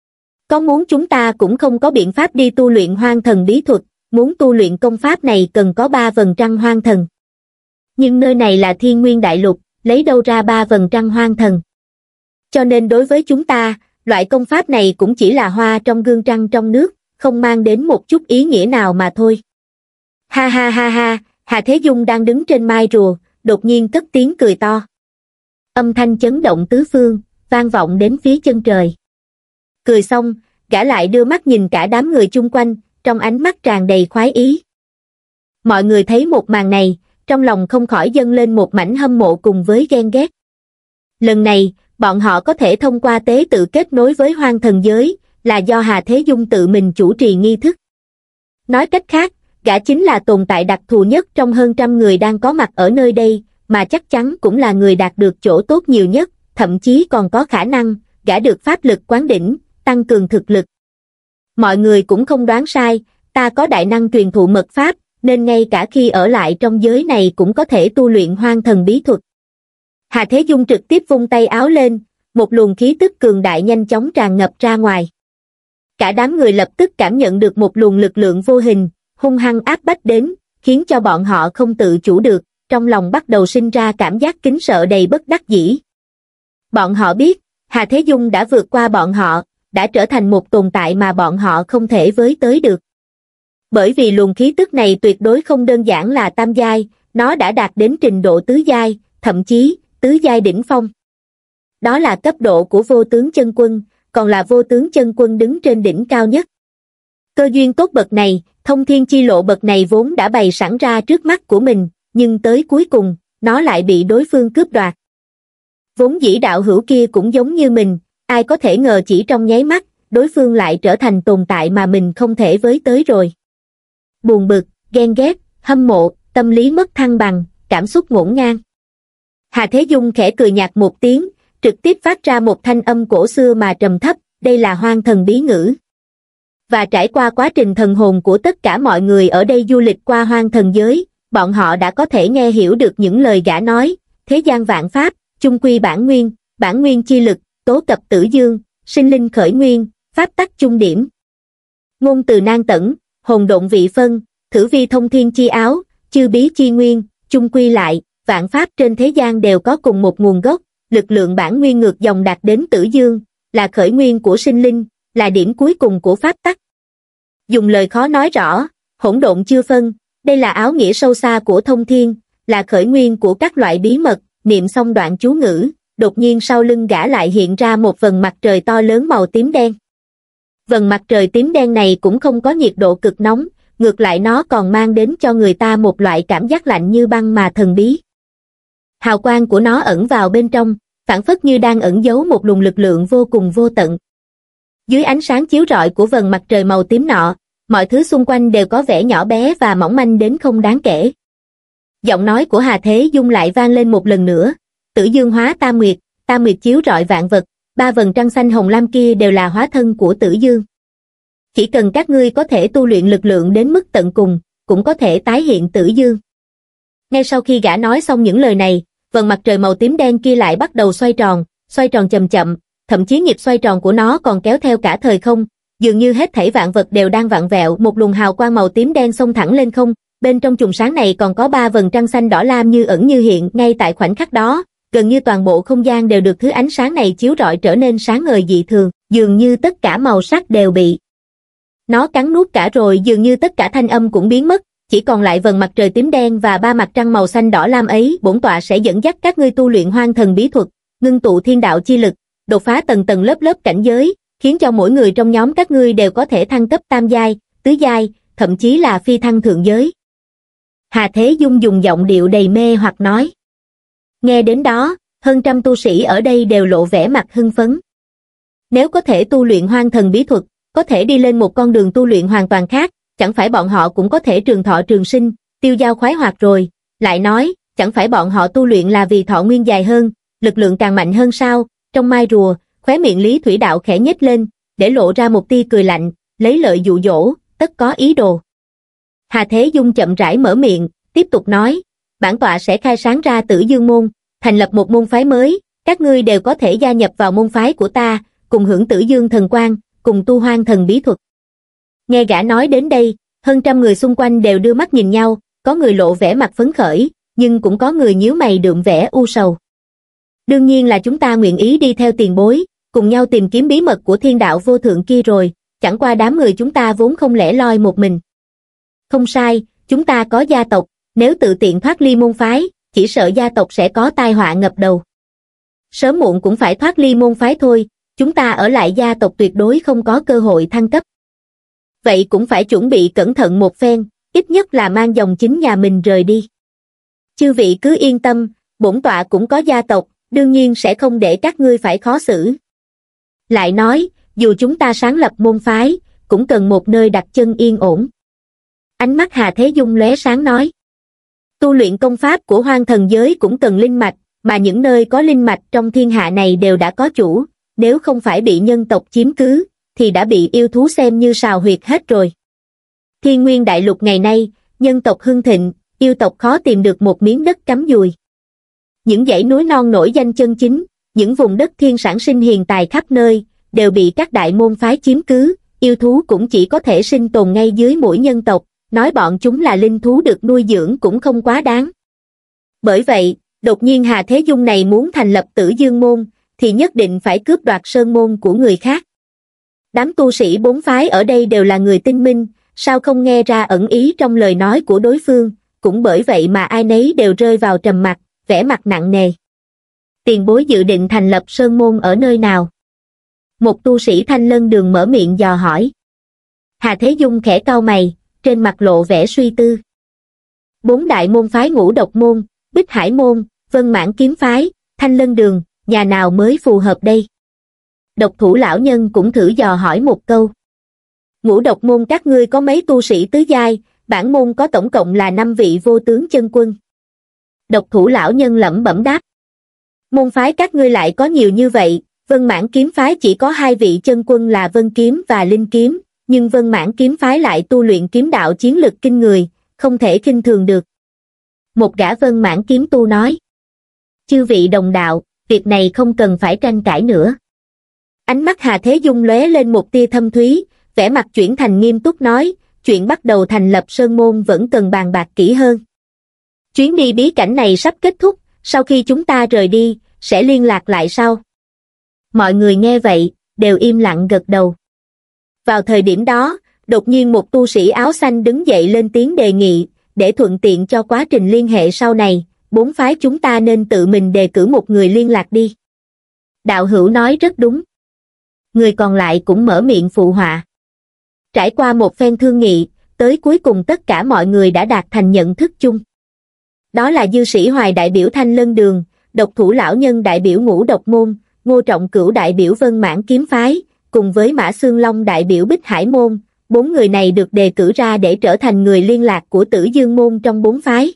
Có muốn chúng ta cũng không có biện pháp đi tu luyện hoang thần bí thuật, muốn tu luyện công pháp này cần có ba vầng trăng hoang thần. Nhưng nơi này là thiên nguyên đại lục, lấy đâu ra ba vầng trăng hoang thần. Cho nên đối với chúng ta, loại công pháp này cũng chỉ là hoa trong gương trăng trong nước, không mang đến một chút ý nghĩa nào mà thôi. Ha ha ha ha, Hà Thế Dung đang đứng trên mai rùa, đột nhiên cất tiếng cười to. Âm thanh chấn động tứ phương, vang vọng đến phía chân trời. Cười xong, gã lại đưa mắt nhìn cả đám người chung quanh, trong ánh mắt tràn đầy khoái ý. Mọi người thấy một màn này, trong lòng không khỏi dâng lên một mảnh hâm mộ cùng với ghen ghét. Lần này, bọn họ có thể thông qua tế tự kết nối với hoang thần giới, là do Hà Thế Dung tự mình chủ trì nghi thức. Nói cách khác, gã chính là tồn tại đặc thù nhất trong hơn trăm người đang có mặt ở nơi đây, mà chắc chắn cũng là người đạt được chỗ tốt nhiều nhất, thậm chí còn có khả năng, gã được pháp lực quán đỉnh, tăng cường thực lực. Mọi người cũng không đoán sai, ta có đại năng truyền thụ mật pháp, nên ngay cả khi ở lại trong giới này cũng có thể tu luyện hoang thần bí thuật. Hà Thế Dung trực tiếp vung tay áo lên, một luồng khí tức cường đại nhanh chóng tràn ngập ra ngoài. Cả đám người lập tức cảm nhận được một luồng lực lượng vô hình, hung hăng áp bách đến, khiến cho bọn họ không tự chủ được, trong lòng bắt đầu sinh ra cảm giác kính sợ đầy bất đắc dĩ. Bọn họ biết, Hà Thế Dung đã vượt qua bọn họ, đã trở thành một tồn tại mà bọn họ không thể với tới được. Bởi vì luồng khí tức này tuyệt đối không đơn giản là tam giai, nó đã đạt đến trình độ tứ giai, thậm chí, tứ giai đỉnh phong. Đó là cấp độ của vô tướng chân quân, còn là vô tướng chân quân đứng trên đỉnh cao nhất. Cơ duyên tốt bậc này, thông thiên chi lộ bậc này vốn đã bày sẵn ra trước mắt của mình, nhưng tới cuối cùng, nó lại bị đối phương cướp đoạt. Vốn dĩ đạo hữu kia cũng giống như mình, ai có thể ngờ chỉ trong nháy mắt, đối phương lại trở thành tồn tại mà mình không thể với tới rồi. Buồn bực, ghen ghét, hâm mộ, tâm lý mất thăng bằng, cảm xúc ngổn ngang. Hà Thế Dung khẽ cười nhạt một tiếng, trực tiếp phát ra một thanh âm cổ xưa mà trầm thấp, đây là hoang thần bí ngữ. Và trải qua quá trình thần hồn của tất cả mọi người ở đây du lịch qua hoang thần giới, bọn họ đã có thể nghe hiểu được những lời gã nói, thế gian vạn pháp, chung quy bản nguyên, bản nguyên chi lực, tố cập tử dương, sinh linh khởi nguyên, pháp tắc chung điểm. Ngôn từ nan tẩn, hồn độn vị phân, thử vi thông thiên chi áo, chư bí chi nguyên, chung quy lại, vạn pháp trên thế gian đều có cùng một nguồn gốc, lực lượng bản nguyên ngược dòng đạt đến tử dương, là khởi nguyên của sinh linh, là điểm cuối cùng của pháp tắc. Dùng lời khó nói rõ, hỗn độn chưa phân, đây là áo nghĩa sâu xa của thông thiên, là khởi nguyên của các loại bí mật, niệm xong đoạn chú ngữ, đột nhiên sau lưng gã lại hiện ra một vầng mặt trời to lớn màu tím đen. Vầng mặt trời tím đen này cũng không có nhiệt độ cực nóng, ngược lại nó còn mang đến cho người ta một loại cảm giác lạnh như băng mà thần bí. Hào quang của nó ẩn vào bên trong, phảng phất như đang ẩn giấu một luồng lực lượng vô cùng vô tận. Dưới ánh sáng chiếu rọi của vầng mặt trời màu tím nọ, mọi thứ xung quanh đều có vẻ nhỏ bé và mỏng manh đến không đáng kể. Giọng nói của Hà Thế Dung lại vang lên một lần nữa, tử dương hóa tam nguyệt, tam nguyệt chiếu rọi vạn vật, ba vầng trăng xanh hồng lam kia đều là hóa thân của tử dương. Chỉ cần các ngươi có thể tu luyện lực lượng đến mức tận cùng, cũng có thể tái hiện tử dương. Ngay sau khi gã nói xong những lời này, vầng mặt trời màu tím đen kia lại bắt đầu xoay tròn, xoay tròn chậm chậm, thậm chí nhịp xoay tròn của nó còn kéo theo cả thời không, dường như hết thảy vạn vật đều đang vặn vẹo. Một luồng hào quang màu tím đen xông thẳng lên không, bên trong chùm sáng này còn có ba vầng trăng xanh đỏ lam như ẩn như hiện. Ngay tại khoảnh khắc đó, gần như toàn bộ không gian đều được thứ ánh sáng này chiếu rọi trở nên sáng ngời dị thường, dường như tất cả màu sắc đều bị nó cắn nuốt cả rồi, dường như tất cả thanh âm cũng biến mất, chỉ còn lại vầng mặt trời tím đen và ba mặt trăng màu xanh đỏ lam ấy. Bổn tọa sẽ dẫn dắt các ngươi tu luyện hoang thần bí thuật, ngưng tụ thiên đạo chi lực, đột phá tầng tầng lớp lớp cảnh giới, khiến cho mỗi người trong nhóm các ngươi đều có thể thăng cấp tam giai, tứ giai, thậm chí là phi thăng thượng giới. Hà Thế Dung dùng giọng điệu đầy mê hoặc nói. Nghe đến đó, hơn trăm tu sĩ ở đây đều lộ vẻ mặt hưng phấn. Nếu có thể tu luyện hoang thần bí thuật, có thể đi lên một con đường tu luyện hoàn toàn khác, chẳng phải bọn họ cũng có thể trường thọ trường sinh, tiêu dao khoái hoạt rồi. Lại nói, chẳng phải bọn họ tu luyện là vì thọ nguyên dài hơn, lực lượng càng mạnh hơn sao? Trong mai rùa, khóe miệng Lý Thủy Đạo khẽ nhếch lên, để lộ ra một tia cười lạnh, lấy lợi dụ dỗ, tất có ý đồ. Hà Thế Dung chậm rãi mở miệng, tiếp tục nói, bản tọa sẽ khai sáng ra Tử Dương môn, thành lập một môn phái mới, các ngươi đều có thể gia nhập vào môn phái của ta, cùng hưởng Tử Dương thần quang, cùng tu hoang thần bí thuật. Nghe gã nói đến đây, hơn trăm người xung quanh đều đưa mắt nhìn nhau, có người lộ vẻ mặt phấn khởi, nhưng cũng có người nhíu mày đượm vẻ u sầu. Đương nhiên là chúng ta nguyện ý đi theo tiền bối, cùng nhau tìm kiếm bí mật của thiên đạo vô thượng kia rồi, chẳng qua đám người chúng ta vốn không lẻ loi một mình. Không sai, chúng ta có gia tộc, nếu tự tiện thoát ly môn phái, chỉ sợ gia tộc sẽ có tai họa ngập đầu. Sớm muộn cũng phải thoát ly môn phái thôi, chúng ta ở lại gia tộc tuyệt đối không có cơ hội thăng cấp. Vậy cũng phải chuẩn bị cẩn thận một phen, ít nhất là mang dòng chính nhà mình rời đi. Chư vị cứ yên tâm, bổn tọa cũng có gia tộc, đương nhiên sẽ không để các ngươi phải khó xử. Lại nói, dù chúng ta sáng lập môn phái, cũng cần một nơi đặt chân yên ổn. Ánh mắt Hà Thế Dung lóe sáng nói. Tu luyện công pháp của hoang thần giới cũng cần linh mạch, mà những nơi có linh mạch trong thiên hạ này đều đã có chủ, nếu không phải bị nhân tộc chiếm cứ, thì đã bị yêu thú xem như sào huyệt hết rồi. Thiên Nguyên Đại Lục ngày nay, nhân tộc hưng thịnh, yêu tộc khó tìm được một miếng đất cắm dùi. Những dãy núi non nổi danh chân chính, những vùng đất thiên sản sinh hiền tài khắp nơi, đều bị các đại môn phái chiếm cứ, yêu thú cũng chỉ có thể sinh tồn ngay dưới mũi nhân tộc, nói bọn chúng là linh thú được nuôi dưỡng cũng không quá đáng. Bởi vậy, đột nhiên Hà Thế Dung này muốn thành lập Tử Dương môn, thì nhất định phải cướp đoạt sơn môn của người khác. Đám tu sĩ bốn phái ở đây đều là người tinh minh, sao không nghe ra ẩn ý trong lời nói của đối phương, cũng bởi vậy mà ai nấy đều rơi vào trầm mặc, vẻ mặt nặng nề. Tiền bối dự định thành lập sơn môn ở nơi nào? Một tu sĩ Thanh Lân Đường mở miệng dò hỏi. Hà Thế Dung khẽ cau mày, trên mặt lộ vẻ suy tư. Bốn đại môn phái Ngũ Độc môn, Bích Hải môn, Vân Mãn kiếm phái, Thanh Lân Đường, nhà nào mới phù hợp đây? Độc Thủ lão nhân cũng thử dò hỏi một câu. Ngũ Độc môn các ngươi có mấy tu sĩ tứ giai, bản môn có tổng cộng là năm vị vô tướng chân quân. Độc Thủ lão nhân lẩm bẩm đáp. Môn phái các ngươi lại có nhiều như vậy, Vân Mãn kiếm phái chỉ có hai vị chân quân là Vân Kiếm và Linh Kiếm, nhưng Vân Mãn kiếm phái lại tu luyện kiếm đạo chiến lực kinh người, không thể khinh thường được. Một gã Vân Mãn kiếm tu nói. Chư vị đồng đạo, việc này không cần phải tranh cãi nữa. Ánh mắt Hà Thế Dung lóe lên một tia thâm thúy, vẻ mặt chuyển thành nghiêm túc nói, chuyện bắt đầu thành lập sơn môn vẫn cần bàn bạc kỹ hơn. Chuyến đi bí cảnh này sắp kết thúc, sau khi chúng ta rời đi, sẽ liên lạc lại sau. Mọi người nghe vậy, đều im lặng gật đầu. Vào thời điểm đó, đột nhiên một tu sĩ áo xanh đứng dậy lên tiếng đề nghị, để thuận tiện cho quá trình liên hệ sau này, bốn phái chúng ta nên tự mình đề cử một người liên lạc đi. Đạo hữu nói rất đúng. Người còn lại cũng mở miệng phụ họa. Trải qua một phen thương nghị, tới cuối cùng tất cả mọi người đã đạt thành nhận thức chung. Đó là Dư Sĩ Hoài đại biểu Thanh Lân Đường, Độc Thủ lão nhân đại biểu Ngũ Độc môn, Ngô Trọng Cửu đại biểu Vân Mãn kiếm phái, cùng với Mã Xương Long đại biểu Bích Hải môn, bốn người này được đề cử ra để trở thành người liên lạc của Tử Dương môn trong bốn phái.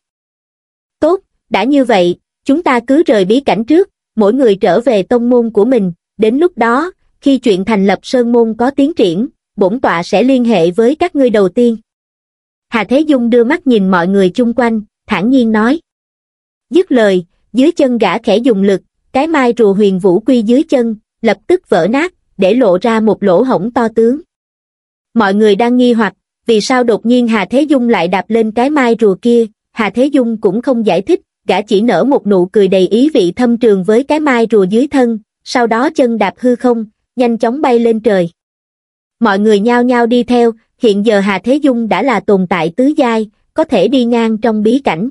Tốt, đã như vậy, chúng ta cứ rời bí cảnh trước, mỗi người trở về tông môn của mình, đến lúc đó, khi chuyện thành lập sơn môn có tiến triển, bổn tọa sẽ liên hệ với các ngươi đầu tiên. Hà Thế Dung đưa mắt nhìn mọi người chung quanh, thản nhiên nói. Dứt lời, dưới chân gã khẽ dùng lực, cái mai rùa huyền vũ quy dưới chân, lập tức vỡ nát, để lộ ra một lỗ hổng to tướng. Mọi người đang nghi hoặc, vì sao đột nhiên Hà Thế Dung lại đạp lên cái mai rùa kia, Hà Thế Dung cũng không giải thích, gã chỉ nở một nụ cười đầy ý vị thâm trường với cái mai rùa dưới thân, sau đó chân đạp hư không, nhanh chóng bay lên trời. Mọi người nhao nhao đi theo, hiện giờ Hà Thế Dung đã là tồn tại tứ giai, có thể đi ngang trong bí cảnh.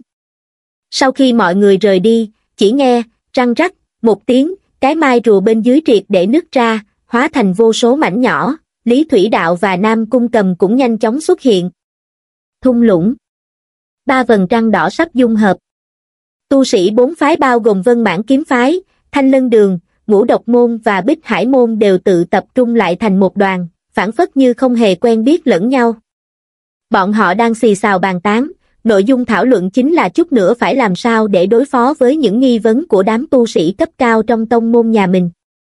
Sau khi mọi người rời đi, chỉ nghe, răng rắc, một tiếng, cái mai rùa bên dưới triệt để nứt ra, hóa thành vô số mảnh nhỏ, Lý Thủy Đạo và Nam Cung Cầm cũng nhanh chóng xuất hiện. Thung lũng. Ba vầng trăng đỏ sắp dung hợp. Tu sĩ bốn phái bao gồm Vân Mãn kiếm phái, Thanh Lân Đường, Ngũ Độc môn và Bích Hải môn đều tự tập trung lại thành một đoàn, phảng phất như không hề quen biết lẫn nhau. Bọn họ đang xì xào bàn tán, nội dung thảo luận chính là chút nữa phải làm sao để đối phó với những nghi vấn của đám tu sĩ cấp cao trong tông môn nhà mình.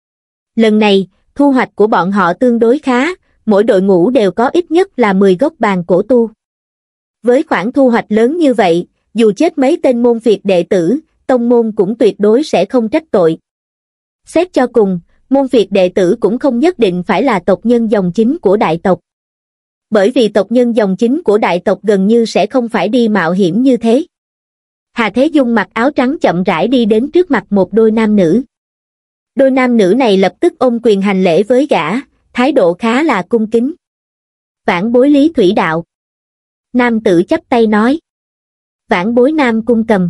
Lần này, thu hoạch của bọn họ tương đối khá, mỗi đội ngũ đều có ít nhất là mười gốc bàn cổ tu. Với khoản thu hoạch lớn như vậy, dù chết mấy tên môn phiệt đệ tử, tông môn cũng tuyệt đối sẽ không trách tội. Xét cho cùng, môn phiệt đệ tử cũng không nhất định phải là tộc nhân dòng chính của đại tộc. Bởi vì tộc nhân dòng chính của đại tộc gần như sẽ không phải đi mạo hiểm như thế. Hà Thế Dung mặc áo trắng chậm rãi đi đến trước mặt một đôi nam nữ. Đôi nam nữ này lập tức ôm quyền hành lễ với gã, thái độ khá là cung kính. Vãn bối Lý Thủy Đạo. Nam tử chắp tay nói. Vãn bối Nam Cung Cầm.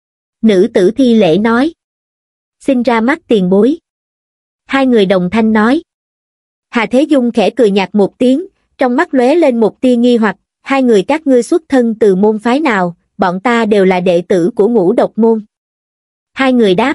Nữ tử thi lễ nói. Xin ra mắt tiền bối. Hai người đồng thanh nói. Hà Thế Dung khẽ cười nhạt một tiếng, trong mắt lóe lên một tia nghi hoặc, hai người các ngươi xuất thân từ môn phái nào, bọn ta đều là đệ tử của Ngũ Độc môn. Hai người đáp.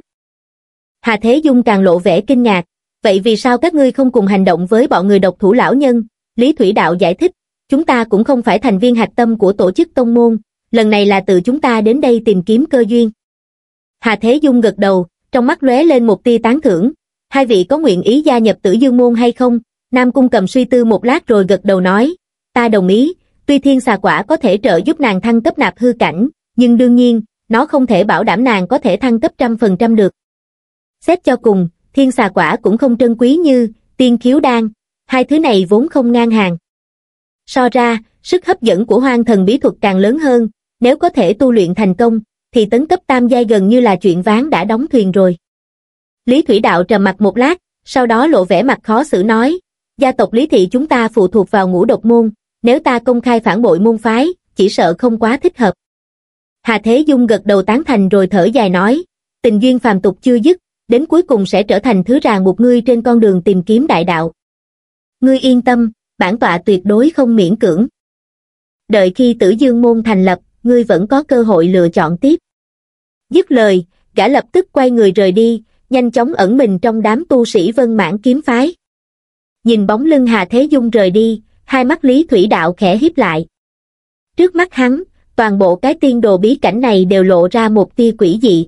Hà Thế Dung càng lộ vẻ kinh ngạc, vậy vì sao các ngươi không cùng hành động với bọn người độc thủ lão nhân? Lý Thủy Đạo giải thích, chúng ta cũng không phải thành viên hạch tâm của tổ chức tông môn, lần này là tự chúng ta đến đây tìm kiếm cơ duyên. Hà Thế Dung gật đầu, trong mắt lóe lên một tia tán thưởng, hai vị có nguyện ý gia nhập Tử Dương môn hay không? Nam Cung Cầm suy tư một lát rồi gật đầu nói, ta đồng ý, tuy thiên xà quả có thể trợ giúp nàng thăng cấp nạp hư cảnh, nhưng đương nhiên, nó không thể bảo đảm nàng có thể thăng cấp trăm phần trăm được. Xét cho cùng, thiên xà quả cũng không trân quý như tiên khiếu đan, hai thứ này vốn không ngang hàng. So ra, sức hấp dẫn của hoang thần bí thuật càng lớn hơn, nếu có thể tu luyện thành công, thì tấn cấp tam giai gần như là chuyện ván đã đóng thuyền rồi. Lý Thủy Đạo trầm mặt một lát, sau đó lộ vẻ mặt khó xử nói, gia tộc Lý Thị chúng ta phụ thuộc vào Ngũ Độc môn, nếu ta công khai phản bội môn phái, chỉ sợ không quá thích hợp. Hà Thế Dung gật đầu tán thành rồi thở dài nói, tình duyên phàm tục chưa dứt, đến cuối cùng sẽ trở thành thứ ràng buộc ngươi trên con đường tìm kiếm đại đạo. Ngươi yên tâm, bản tọa tuyệt đối không miễn cưỡng. Đợi khi Tử Dương môn thành lập, ngươi vẫn có cơ hội lựa chọn tiếp. Dứt lời, gã lập tức quay người rời đi, nhanh chóng ẩn mình trong đám tu sĩ Vân Mãn kiếm phái. Nhìn bóng lưng Hà Thế Dung rời đi, hai mắt Lý Thủy Đạo khẽ híp lại. Trước mắt hắn, toàn bộ cái tiên đồ bí cảnh này đều lộ ra một tia quỷ dị.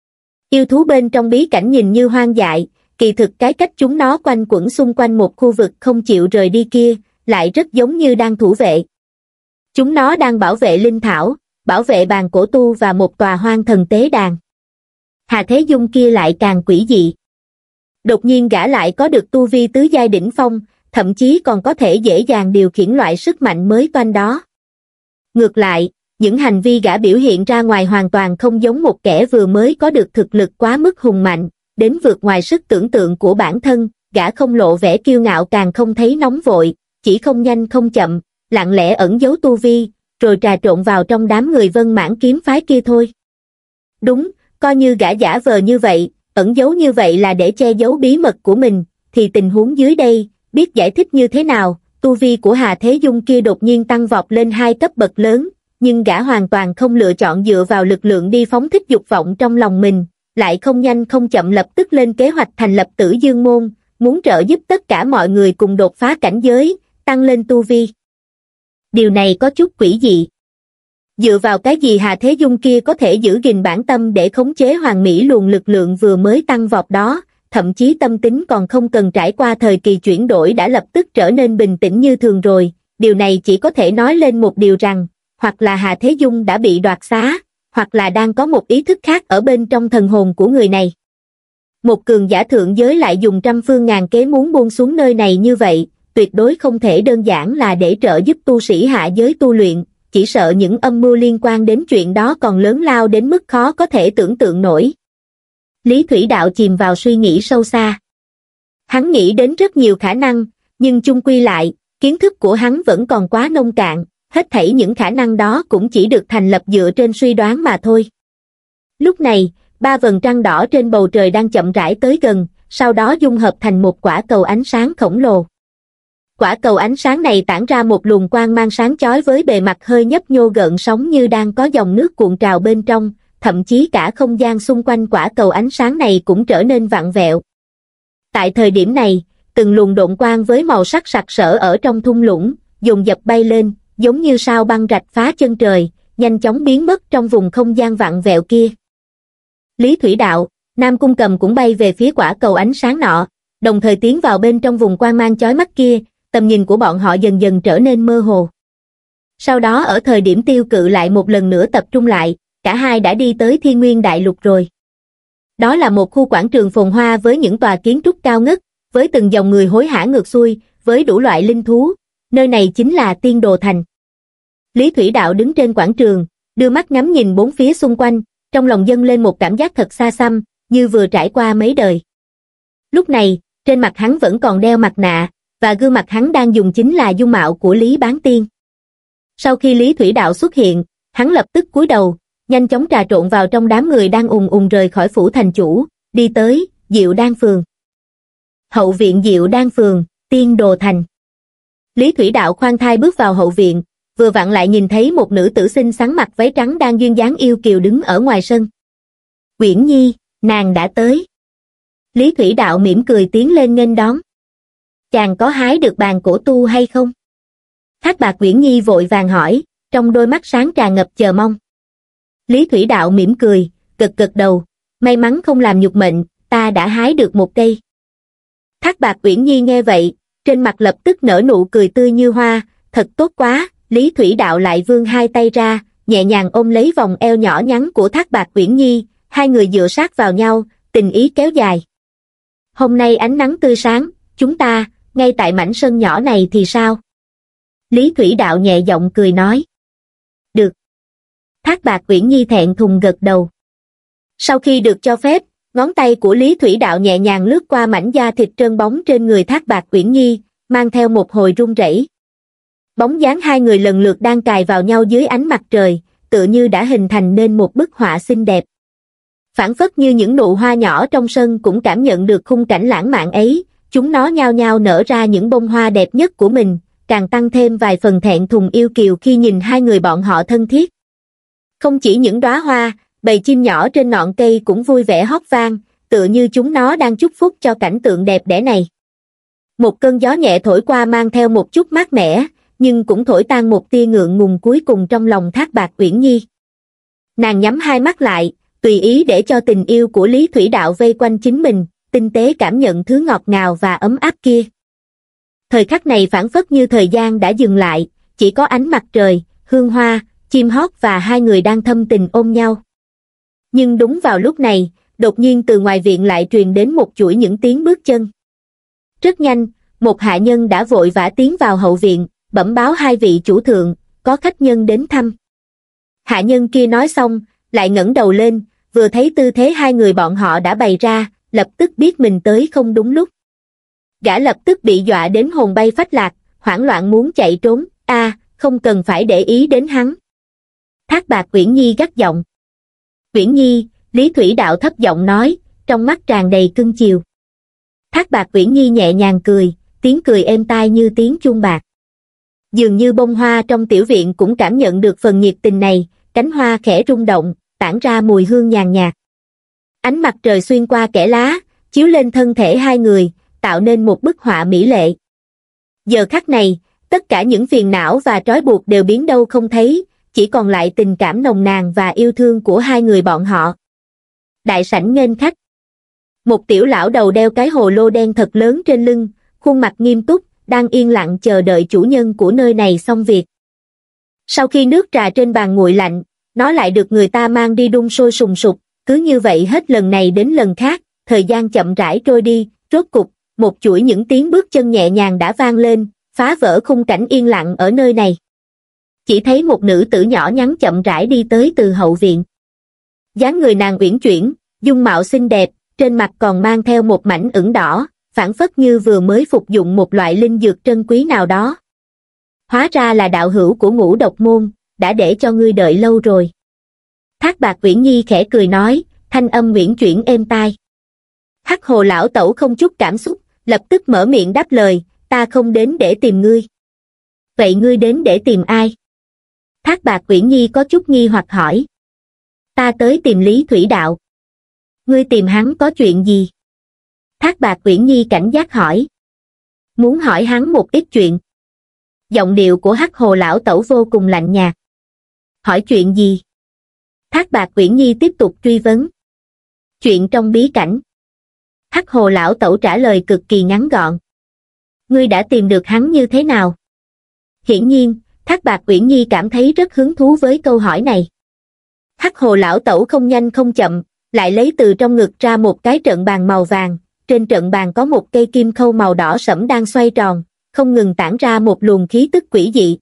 Yêu thú bên trong bí cảnh nhìn như hoang dại, kỳ thực cái cách chúng nó quanh quẩn xung quanh một khu vực không chịu rời đi kia, lại rất giống như đang thủ vệ. Chúng nó đang bảo vệ linh thảo, bảo vệ bàn cổ tu và một tòa hoang thần tế đàn. Hà Thế Dung kia lại càng quỷ dị. Đột nhiên gã lại có được tu vi tứ giai đỉnh phong, thậm chí còn có thể dễ dàng điều khiển loại sức mạnh mới toanh đó. Ngược lại, những hành vi gã biểu hiện ra ngoài hoàn toàn không giống một kẻ vừa mới có được thực lực quá mức hùng mạnh, đến vượt ngoài sức tưởng tượng của bản thân, gã không lộ vẻ kiêu ngạo càng không thấy nóng vội, chỉ không nhanh không chậm, lặng lẽ ẩn giấu tu vi, rồi trà trộn vào trong đám người Vân Mãn kiếm phái kia thôi. Đúng, coi như gã giả vờ như vậy, ẩn giấu như vậy là để che giấu bí mật của mình, thì tình huống dưới đây, biết giải thích như thế nào? Tu vi của Hà Thế Dung kia đột nhiên tăng vọt lên hai cấp bậc lớn, nhưng gã hoàn toàn không lựa chọn dựa vào lực lượng đi phóng thích dục vọng trong lòng mình, lại không nhanh không chậm lập tức lên kế hoạch thành lập Tử Dương môn, muốn trợ giúp tất cả mọi người cùng đột phá cảnh giới, tăng lên tu vi. Điều này có chút quỷ dị. Dựa vào cái gì Hà Thế Dung kia có thể giữ gìn bản tâm để khống chế hoàn mỹ luồng lực lượng vừa mới tăng vọt đó, thậm chí tâm tính còn không cần trải qua thời kỳ chuyển đổi đã lập tức trở nên bình tĩnh như thường rồi. Điều này chỉ có thể nói lên một điều rằng, hoặc là Hà Thế Dung đã bị đoạt xá, hoặc là đang có một ý thức khác ở bên trong thần hồn của người này. Một cường giả thượng giới lại dùng trăm phương ngàn kế muốn buông xuống nơi này như vậy, tuyệt đối không thể đơn giản là để trợ giúp tu sĩ hạ giới tu luyện, chỉ sợ những âm mưu liên quan đến chuyện đó còn lớn lao đến mức khó có thể tưởng tượng nổi. Lý Thủy Đạo chìm vào suy nghĩ sâu xa. Hắn nghĩ đến rất nhiều khả năng, nhưng chung quy lại, kiến thức của hắn vẫn còn quá nông cạn, hết thảy những khả năng đó cũng chỉ được thành lập dựa trên suy đoán mà thôi. Lúc này, ba vầng trăng đỏ trên bầu trời đang chậm rãi tới gần, sau đó dung hợp thành một quả cầu ánh sáng khổng lồ. Quả cầu ánh sáng này tản ra một luồng quang mang sáng chói với bề mặt hơi nhấp nhô gợn sóng như đang có dòng nước cuộn trào bên trong, thậm chí cả không gian xung quanh quả cầu ánh sáng này cũng trở nên vặn vẹo. Tại thời điểm này, từng luồng độn quang với màu sắc sặc sỡ ở trong thung lũng, dồn dập bay lên, giống như sao băng rạch phá chân trời, nhanh chóng biến mất trong vùng không gian vặn vẹo kia. Lý Thủy Đạo, Nam Cung Cầm cũng bay về phía quả cầu ánh sáng nọ, đồng thời tiến vào bên trong vùng quang mang chói mắt kia, tầm nhìn của bọn họ dần dần trở nên mơ hồ. Sau đó ở thời điểm tiêu cự lại một lần nữa tập trung lại, cả hai đã đi tới Thiên Nguyên Đại Lục rồi. Đó là một khu quảng trường phồn hoa với những tòa kiến trúc cao ngất, với từng dòng người hối hả ngược xuôi, với đủ loại linh thú, nơi này chính là Tiên Đồ Thành. Lý Thủy Đạo đứng trên quảng trường, đưa mắt ngắm nhìn bốn phía xung quanh, trong lòng dâng lên một cảm giác thật xa xăm, như vừa trải qua mấy đời. Lúc này, trên mặt hắn vẫn còn đeo mặt nạ, và gương mặt hắn đang dùng chính là dung mạo của Lý Bán Tiên. Sau khi Lý Thủy Đạo xuất hiện, hắn lập tức cúi đầu, nhanh chóng trà trộn vào trong đám người đang ùn ùn rời khỏi phủ thành chủ, đi tới Diệu Đan Phường. Hậu viện Diệu Đan Phường, Tiên Đồ Thành. Lý Thủy Đạo khoan thai bước vào hậu viện, vừa vặn lại nhìn thấy một nữ tử xinh xắn mặc váy trắng đang duyên dáng yêu kiều đứng ở ngoài sân. Uyển Nhi, nàng đã tới. Lý Thủy Đạo mỉm cười tiến lên nghênh đón. Chàng có hái được bàn cổ tu hay không? Thác Bạt Uyển Nhi vội vàng hỏi, trong đôi mắt sáng tràn ngập chờ mong. Lý Thủy Đạo mỉm cười, gật gật đầu, may mắn không làm nhục mệnh, ta đã hái được một cây. Thác Bạt Uyển Nhi nghe vậy, trên mặt lập tức nở nụ cười tươi như hoa, thật tốt quá. Lý Thủy Đạo lại vươn hai tay ra, nhẹ nhàng ôm lấy vòng eo nhỏ nhắn của Thác Bạt Uyển Nhi, hai người dựa sát vào nhau, tình ý kéo dài. Hôm nay ánh nắng tươi sáng, chúng ta, ngay tại mảnh sân nhỏ này thì sao? Lý Thủy Đạo nhẹ giọng cười nói. Được. Thác Bạt Uyển Nhi thẹn thùng gật đầu. Sau khi được cho phép, ngón tay của Lý Thủy Đạo nhẹ nhàng lướt qua mảnh da thịt trơn bóng trên người Thác Bạt Uyển Nhi, mang theo một hồi run rẩy. Bóng dáng hai người lần lượt đang cài vào nhau dưới ánh mặt trời, tựa như đã hình thành nên một bức họa xinh đẹp. Phảng phất như những nụ hoa nhỏ trong sân cũng cảm nhận được khung cảnh lãng mạn ấy, chúng nó nhao nhao nở ra những bông hoa đẹp nhất của mình, càng tăng thêm vài phần thẹn thùng yêu kiều khi nhìn hai người bọn họ thân thiết. Không chỉ những đóa hoa, bầy chim nhỏ trên ngọn cây cũng vui vẻ hót vang, tựa như chúng nó đang chúc phúc cho cảnh tượng đẹp đẽ này. Một cơn gió nhẹ thổi qua mang theo một chút mát mẻ, nhưng cũng thổi tan một tia ngượng ngùng cuối cùng trong lòng Thác Bạt Uyển Nhi. Nàng nhắm hai mắt lại, tùy ý để cho tình yêu của Lý Thủy Đạo vây quanh chính mình, tinh tế cảm nhận thứ ngọt ngào và ấm áp kia. Thời khắc này phảng phất như thời gian đã dừng lại, chỉ có ánh mặt trời, hương hoa, chim hót và hai người đang thâm tình ôm nhau. Nhưng đúng vào lúc này, đột nhiên từ ngoài viện lại truyền đến một chuỗi những tiếng bước chân. Rất nhanh, một hạ nhân đã vội vã tiến vào hậu viện, bẩm báo hai vị chủ thượng, có khách nhân đến thăm. Hạ nhân kia nói xong, lại ngẩng đầu lên, vừa thấy tư thế hai người bọn họ đã bày ra, lập tức biết mình tới không đúng lúc. Gã lập tức bị dọa đến hồn bay phách lạc, hoảng loạn muốn chạy trốn, a, à, không cần phải để ý đến hắn. Thác Bạt Uyển Nhi gắt giọng. Uyển Nhi, Lý Thủy Đạo thấp giọng nói, trong mắt tràn đầy cưng chiều. Thác Bạt Uyển Nhi nhẹ nhàng cười, tiếng cười êm tai như tiếng chuông bạc. Dường như bông hoa trong tiểu viện cũng cảm nhận được phần nhiệt tình này, cánh hoa khẽ rung động, tản ra mùi hương nhàn nhạt. Ánh mặt trời xuyên qua kẽ lá, chiếu lên thân thể hai người, tạo nên một bức họa mỹ lệ. Giờ khắc này, tất cả những phiền não và trói buộc đều biến đâu không thấy, chỉ còn lại tình cảm nồng nàn và yêu thương của hai người bọn họ. Đại sảnh nghênh khách. Một tiểu lão đầu đeo cái hồ lô đen thật lớn trên lưng, khuôn mặt nghiêm túc, đang yên lặng chờ đợi chủ nhân của nơi này xong việc. Sau khi nước trà trên bàn nguội lạnh, nó lại được người ta mang đi đun sôi sùng sục, cứ như vậy hết lần này đến lần khác, thời gian chậm rãi trôi đi, rốt cục, một chuỗi những tiếng bước chân nhẹ nhàng đã vang lên, phá vỡ khung cảnh yên lặng ở nơi này. Chỉ thấy một nữ tử nhỏ nhắn chậm rãi đi tới từ hậu viện. Dáng người nàng uyển chuyển, dung mạo xinh đẹp, trên mặt còn mang theo một mảnh ửng đỏ, phảng phất như vừa mới phục dụng một loại linh dược trân quý nào đó. Hóa ra là đạo hữu của Ngũ Độc Môn, đã để cho ngươi đợi lâu rồi. Thác Bạt Uyển Nhi khẽ cười nói, thanh âm uyển chuyển êm tai. Hắc Hồ lão tẩu không chút cảm xúc, lập tức mở miệng đáp lời, ta không đến để tìm ngươi. Vậy ngươi đến để tìm ai? Thác Bạt Uyển Nhi có chút nghi hoặc hỏi. Ta tới tìm Lý Thủy Đạo. Ngươi tìm hắn có chuyện gì? Thác Bạt Uyển Nhi cảnh giác hỏi. Muốn hỏi hắn một ít chuyện. Giọng điệu của Hắc Hồ lão tẩu vô cùng lạnh nhạt. Hỏi chuyện gì? Thác Bạt Uyển Nhi tiếp tục truy vấn. Chuyện trong bí cảnh. Hắc Hồ lão tẩu trả lời cực kỳ ngắn gọn. Ngươi đã tìm được hắn như thế nào? Hiển nhiên, Thác Bạt Uyển Nhi cảm thấy rất hứng thú với câu hỏi này. Hắc Hồ lão tẩu không nhanh không chậm, lại lấy từ trong ngực ra một cái trận bàn màu vàng, trên trận bàn có một cây kim khâu màu đỏ sẫm đang xoay tròn, không ngừng tản ra một luồng khí tức quỷ dị.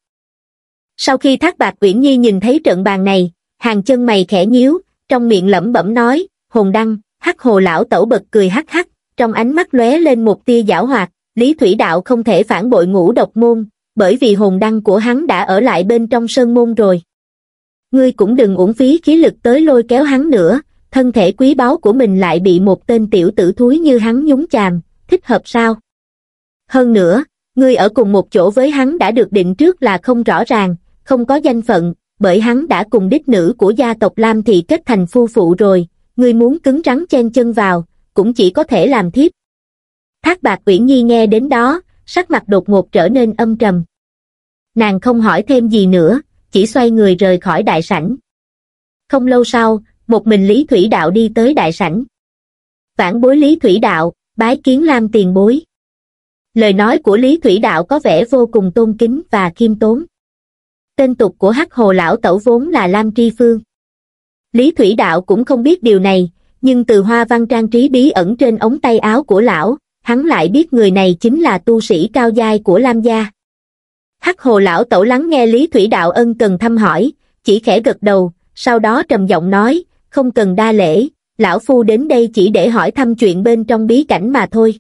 Sau khi Thác Bạt Uyển Nhi nhìn thấy trận bàn này, hàng chân mày khẽ nhíu, trong miệng lẩm bẩm nói, hồn đăng. Hắc Hồ lão tẩu bật cười hắc hắc, trong ánh mắt lóe lên một tia giảo hoạt. Lý Thủy Đạo không thể phản bội Ngũ Độc Môn, bởi vì hồn đăng của hắn đã ở lại bên trong sơn môn rồi. Ngươi cũng đừng uổng phí khí lực tới lôi kéo hắn nữa, thân thể quý báu của mình lại bị một tên tiểu tử thúi như hắn nhúng chàm, thích hợp sao? Hơn nữa, ngươi ở cùng một chỗ với hắn đã được định trước là không rõ ràng, không có danh phận, bởi hắn đã cùng đích nữ của gia tộc Lam Thị kết thành phu phụ rồi, ngươi muốn cứng rắn chen chân vào, cũng chỉ có thể làm thiếp. Thác Bạt Uyển Nhi nghe đến đó, sắc mặt đột ngột trở nên âm trầm. Nàng không hỏi thêm gì nữa, chỉ xoay người rời khỏi đại sảnh. Không lâu sau, một mình Lý Thủy Đạo đi tới đại sảnh. Vãn bối Lý Thủy Đạo, bái kiến Lam tiền bối. Lời nói của Lý Thủy Đạo có vẻ vô cùng tôn kính và khiêm tốn. Tên tục của Hắc Hồ lão tẩu vốn là Lam Tri Phương. Lý Thủy Đạo cũng không biết điều này, nhưng từ hoa văn trang trí bí ẩn trên ống tay áo của lão, hắn lại biết người này chính là tu sĩ cao giai của Lam gia. Hắc Hồ lão tẩu lắng nghe Lý Thủy Đạo ân cần thăm hỏi, chỉ khẽ gật đầu, sau đó trầm giọng nói, không cần đa lễ, lão phu đến đây chỉ để hỏi thăm chuyện bên trong bí cảnh mà thôi.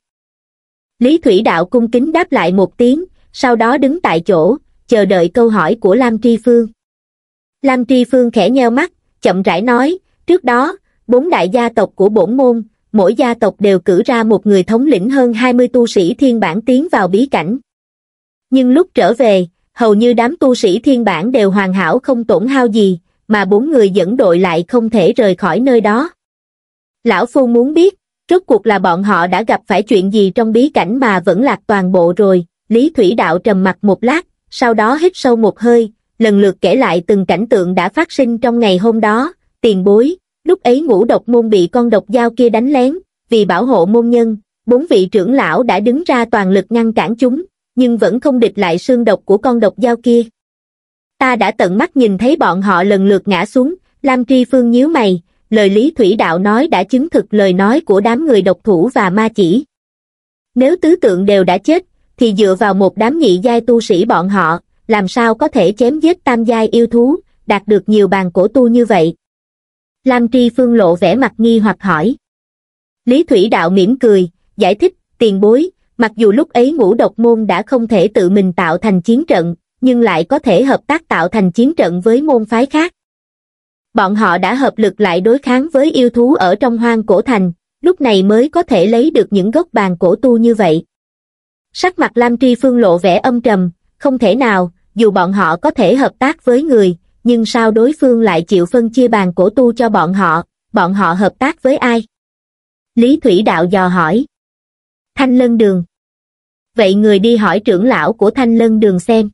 Lý Thủy Đạo cung kính đáp lại một tiếng, sau đó đứng tại chỗ, chờ đợi câu hỏi của Lam Tri Phương. Lam Tri Phương khẽ nheo mắt, chậm rãi nói, trước đó, bốn đại gia tộc của bổn môn, mỗi gia tộc đều cử ra một người thống lĩnh hơn hai mươi tu sĩ thiên bản tiến vào bí cảnh. Nhưng lúc trở về, hầu như đám tu sĩ thiên bản đều hoàn hảo không tổn hao gì, mà bốn người dẫn đội lại không thể rời khỏi nơi đó. Lão phu muốn biết, rốt cuộc là bọn họ đã gặp phải chuyện gì trong bí cảnh mà vẫn lạc toàn bộ rồi. Lý Thủy Đạo trầm mặc một lát, sau đó hít sâu một hơi, lần lượt kể lại từng cảnh tượng đã phát sinh trong ngày hôm đó. Tiền bối, lúc ấy Ngũ Độc Môn bị con độc dao kia đánh lén, vì bảo hộ môn nhân, bốn vị trưởng lão đã đứng ra toàn lực ngăn cản chúng, nhưng vẫn không địch lại xương độc của con độc dao kia. Ta đã tận mắt nhìn thấy bọn họ lần lượt ngã xuống. Lam Tri Phương nhíu mày, lời Lý Thủy Đạo nói đã chứng thực lời nói của đám người độc thủ và ma chỉ. Nếu tứ tượng đều đã chết, thì dựa vào một đám nhị giai tu sĩ bọn họ, làm sao có thể chém giết tam giai yêu thú, đạt được nhiều bàn cổ tu như vậy? Lam Tri Phương lộ vẻ mặt nghi hoặc hỏi. Lý Thủy Đạo mỉm cười, giải thích, tiền bối, mặc dù lúc ấy Ngũ Độc Môn đã không thể tự mình tạo thành chiến trận, nhưng lại có thể hợp tác tạo thành chiến trận với môn phái khác. Bọn họ đã hợp lực lại đối kháng với yêu thú ở trong Hoang Cổ Thành, lúc này mới có thể lấy được những gốc bàn cổ tu như vậy. Sắc mặt Lam Tri Phương lộ vẻ âm trầm, không thể nào, dù bọn họ có thể hợp tác với người, nhưng sao đối phương lại chịu phân chia bàn cổ tu cho bọn họ, bọn họ hợp tác với ai? Lý Thủy Đạo dò hỏi. Thanh Lân Đường. Vậy người đi hỏi trưởng lão của Thanh Lân Đường xem.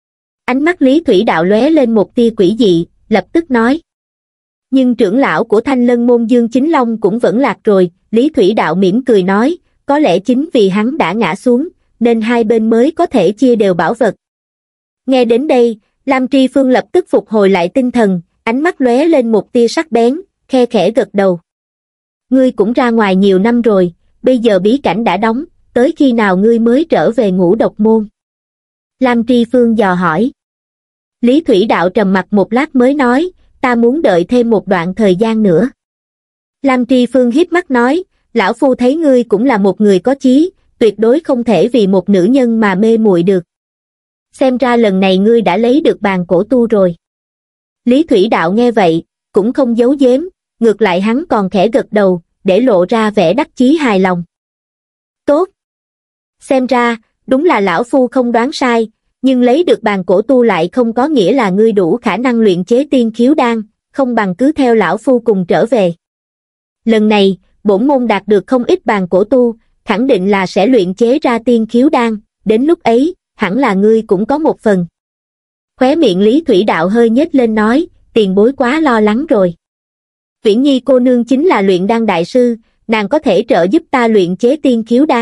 Ánh mắt Lý Thủy Đạo lóe lên một tia quỷ dị, lập tức nói. Nhưng trưởng lão của Thanh Lân Môn Dương Chính Long cũng vẫn lạc rồi. Lý Thủy Đạo mỉm cười nói, có lẽ chính vì hắn đã ngã xuống, nên hai bên mới có thể chia đều bảo vật. Nghe đến đây, Lam Tri Phương lập tức phục hồi lại tinh thần, ánh mắt lóe lên một tia sắc bén, khe khẽ gật đầu. Ngươi cũng ra ngoài nhiều năm rồi, bây giờ bí cảnh đã đóng, tới khi nào ngươi mới trở về Ngũ Độc Môn? Lam Tri Phương dò hỏi. Lý Thủy Đạo trầm mặc một lát mới nói, ta muốn đợi thêm một đoạn thời gian nữa. Lam Tri Phương híp mắt nói, lão phu thấy ngươi cũng là một người có chí, tuyệt đối không thể vì một nữ nhân mà mê muội được. Xem ra lần này ngươi đã lấy được bàn cổ tu rồi. Lý Thủy Đạo nghe vậy, cũng không giấu giếm, ngược lại hắn còn khẽ gật đầu, để lộ ra vẻ đắc chí hài lòng. Tốt. Xem ra, đúng là lão phu không đoán sai, nhưng lấy được bàn cổ tu lại không có nghĩa là ngươi đủ khả năng luyện chế tiên khiếu đan, không bằng cứ theo lão phu cùng trở về. Lần này, bổn môn đạt được không ít bàn cổ tu, khẳng định là sẽ luyện chế ra tiên khiếu đan, đến lúc ấy, hẳn là ngươi cũng có một phần. Khóe miệng Lý Thủy Đạo hơi nhếch lên nói, tiền bối quá lo lắng rồi. Uyển Nhi cô nương chính là luyện đan đại sư, nàng có thể trợ giúp ta luyện chế tiên khiếu đan.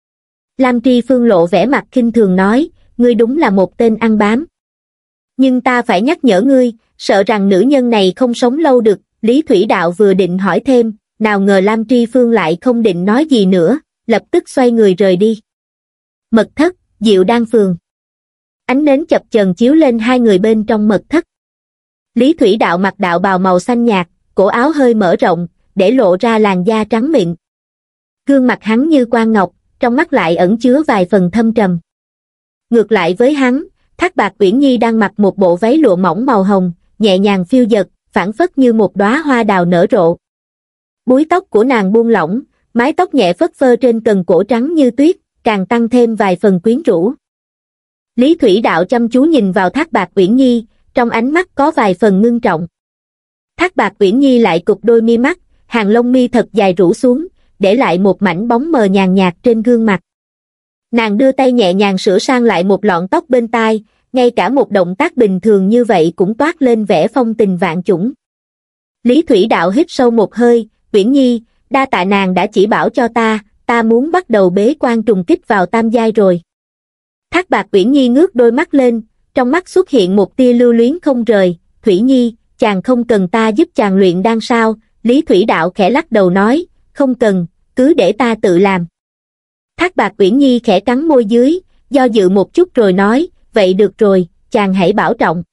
Lam Tri Phương lộ vẻ mặt khinh thường nói, ngươi đúng là một tên ăn bám. Nhưng ta phải nhắc nhở ngươi, sợ rằng nữ nhân này không sống lâu được. Lý Thủy Đạo vừa định hỏi thêm, nào ngờ Lam Tri Phương lại không định nói gì nữa, lập tức xoay người rời đi. Mật thất, Diệu Đan Phường. Ánh nến chập chờn chiếu lên hai người bên trong mật thất. Lý Thủy Đạo mặc đạo bào màu xanh nhạt, cổ áo hơi mở rộng, để lộ ra làn da trắng mịn. Gương mặt hắn như quan ngọc, trong mắt lại ẩn chứa vài phần thâm trầm. Ngược lại với hắn, Thác Bạt Uyển Nhi đang mặc một bộ váy lụa mỏng màu hồng, nhẹ nhàng phiêu dật, phảng phất như một đóa hoa đào nở rộ. Búi tóc của nàng buông lỏng, mái tóc nhẹ phất phơ trên cần cổ trắng như tuyết, càng tăng thêm vài phần quyến rũ. Lý Thủy Đạo chăm chú nhìn vào Thác Bạt Uyển Nhi, trong ánh mắt có vài phần ngưng trọng. Thác Bạt Uyển Nhi lại cụp đôi mi mắt, hàng lông mi thật dài rũ xuống, để lại một mảnh bóng mờ nhàn nhạt trên gương mặt. Nàng đưa tay nhẹ nhàng sửa sang lại một lọn tóc bên tai, ngay cả một động tác bình thường như vậy cũng toát lên vẻ phong tình vạn chủng. Lý Thủy Đạo hít sâu một hơi, Uyển Nhi, đa tạ nàng đã chỉ bảo cho ta, ta muốn bắt đầu bế quan trùng kích vào tam giai rồi. Thác Bạt Uyển Nhi ngước đôi mắt lên, trong mắt xuất hiện một tia lưu luyến không rời, Thủy Nhi, chàng không cần ta giúp chàng luyện đan sao? Lý Thủy Đạo khẽ lắc đầu nói, không cần, cứ để ta tự làm. Thác Bạt Uyển Nhi khẽ cắn môi dưới, do dự một chút rồi nói, vậy được rồi, chàng hãy bảo trọng.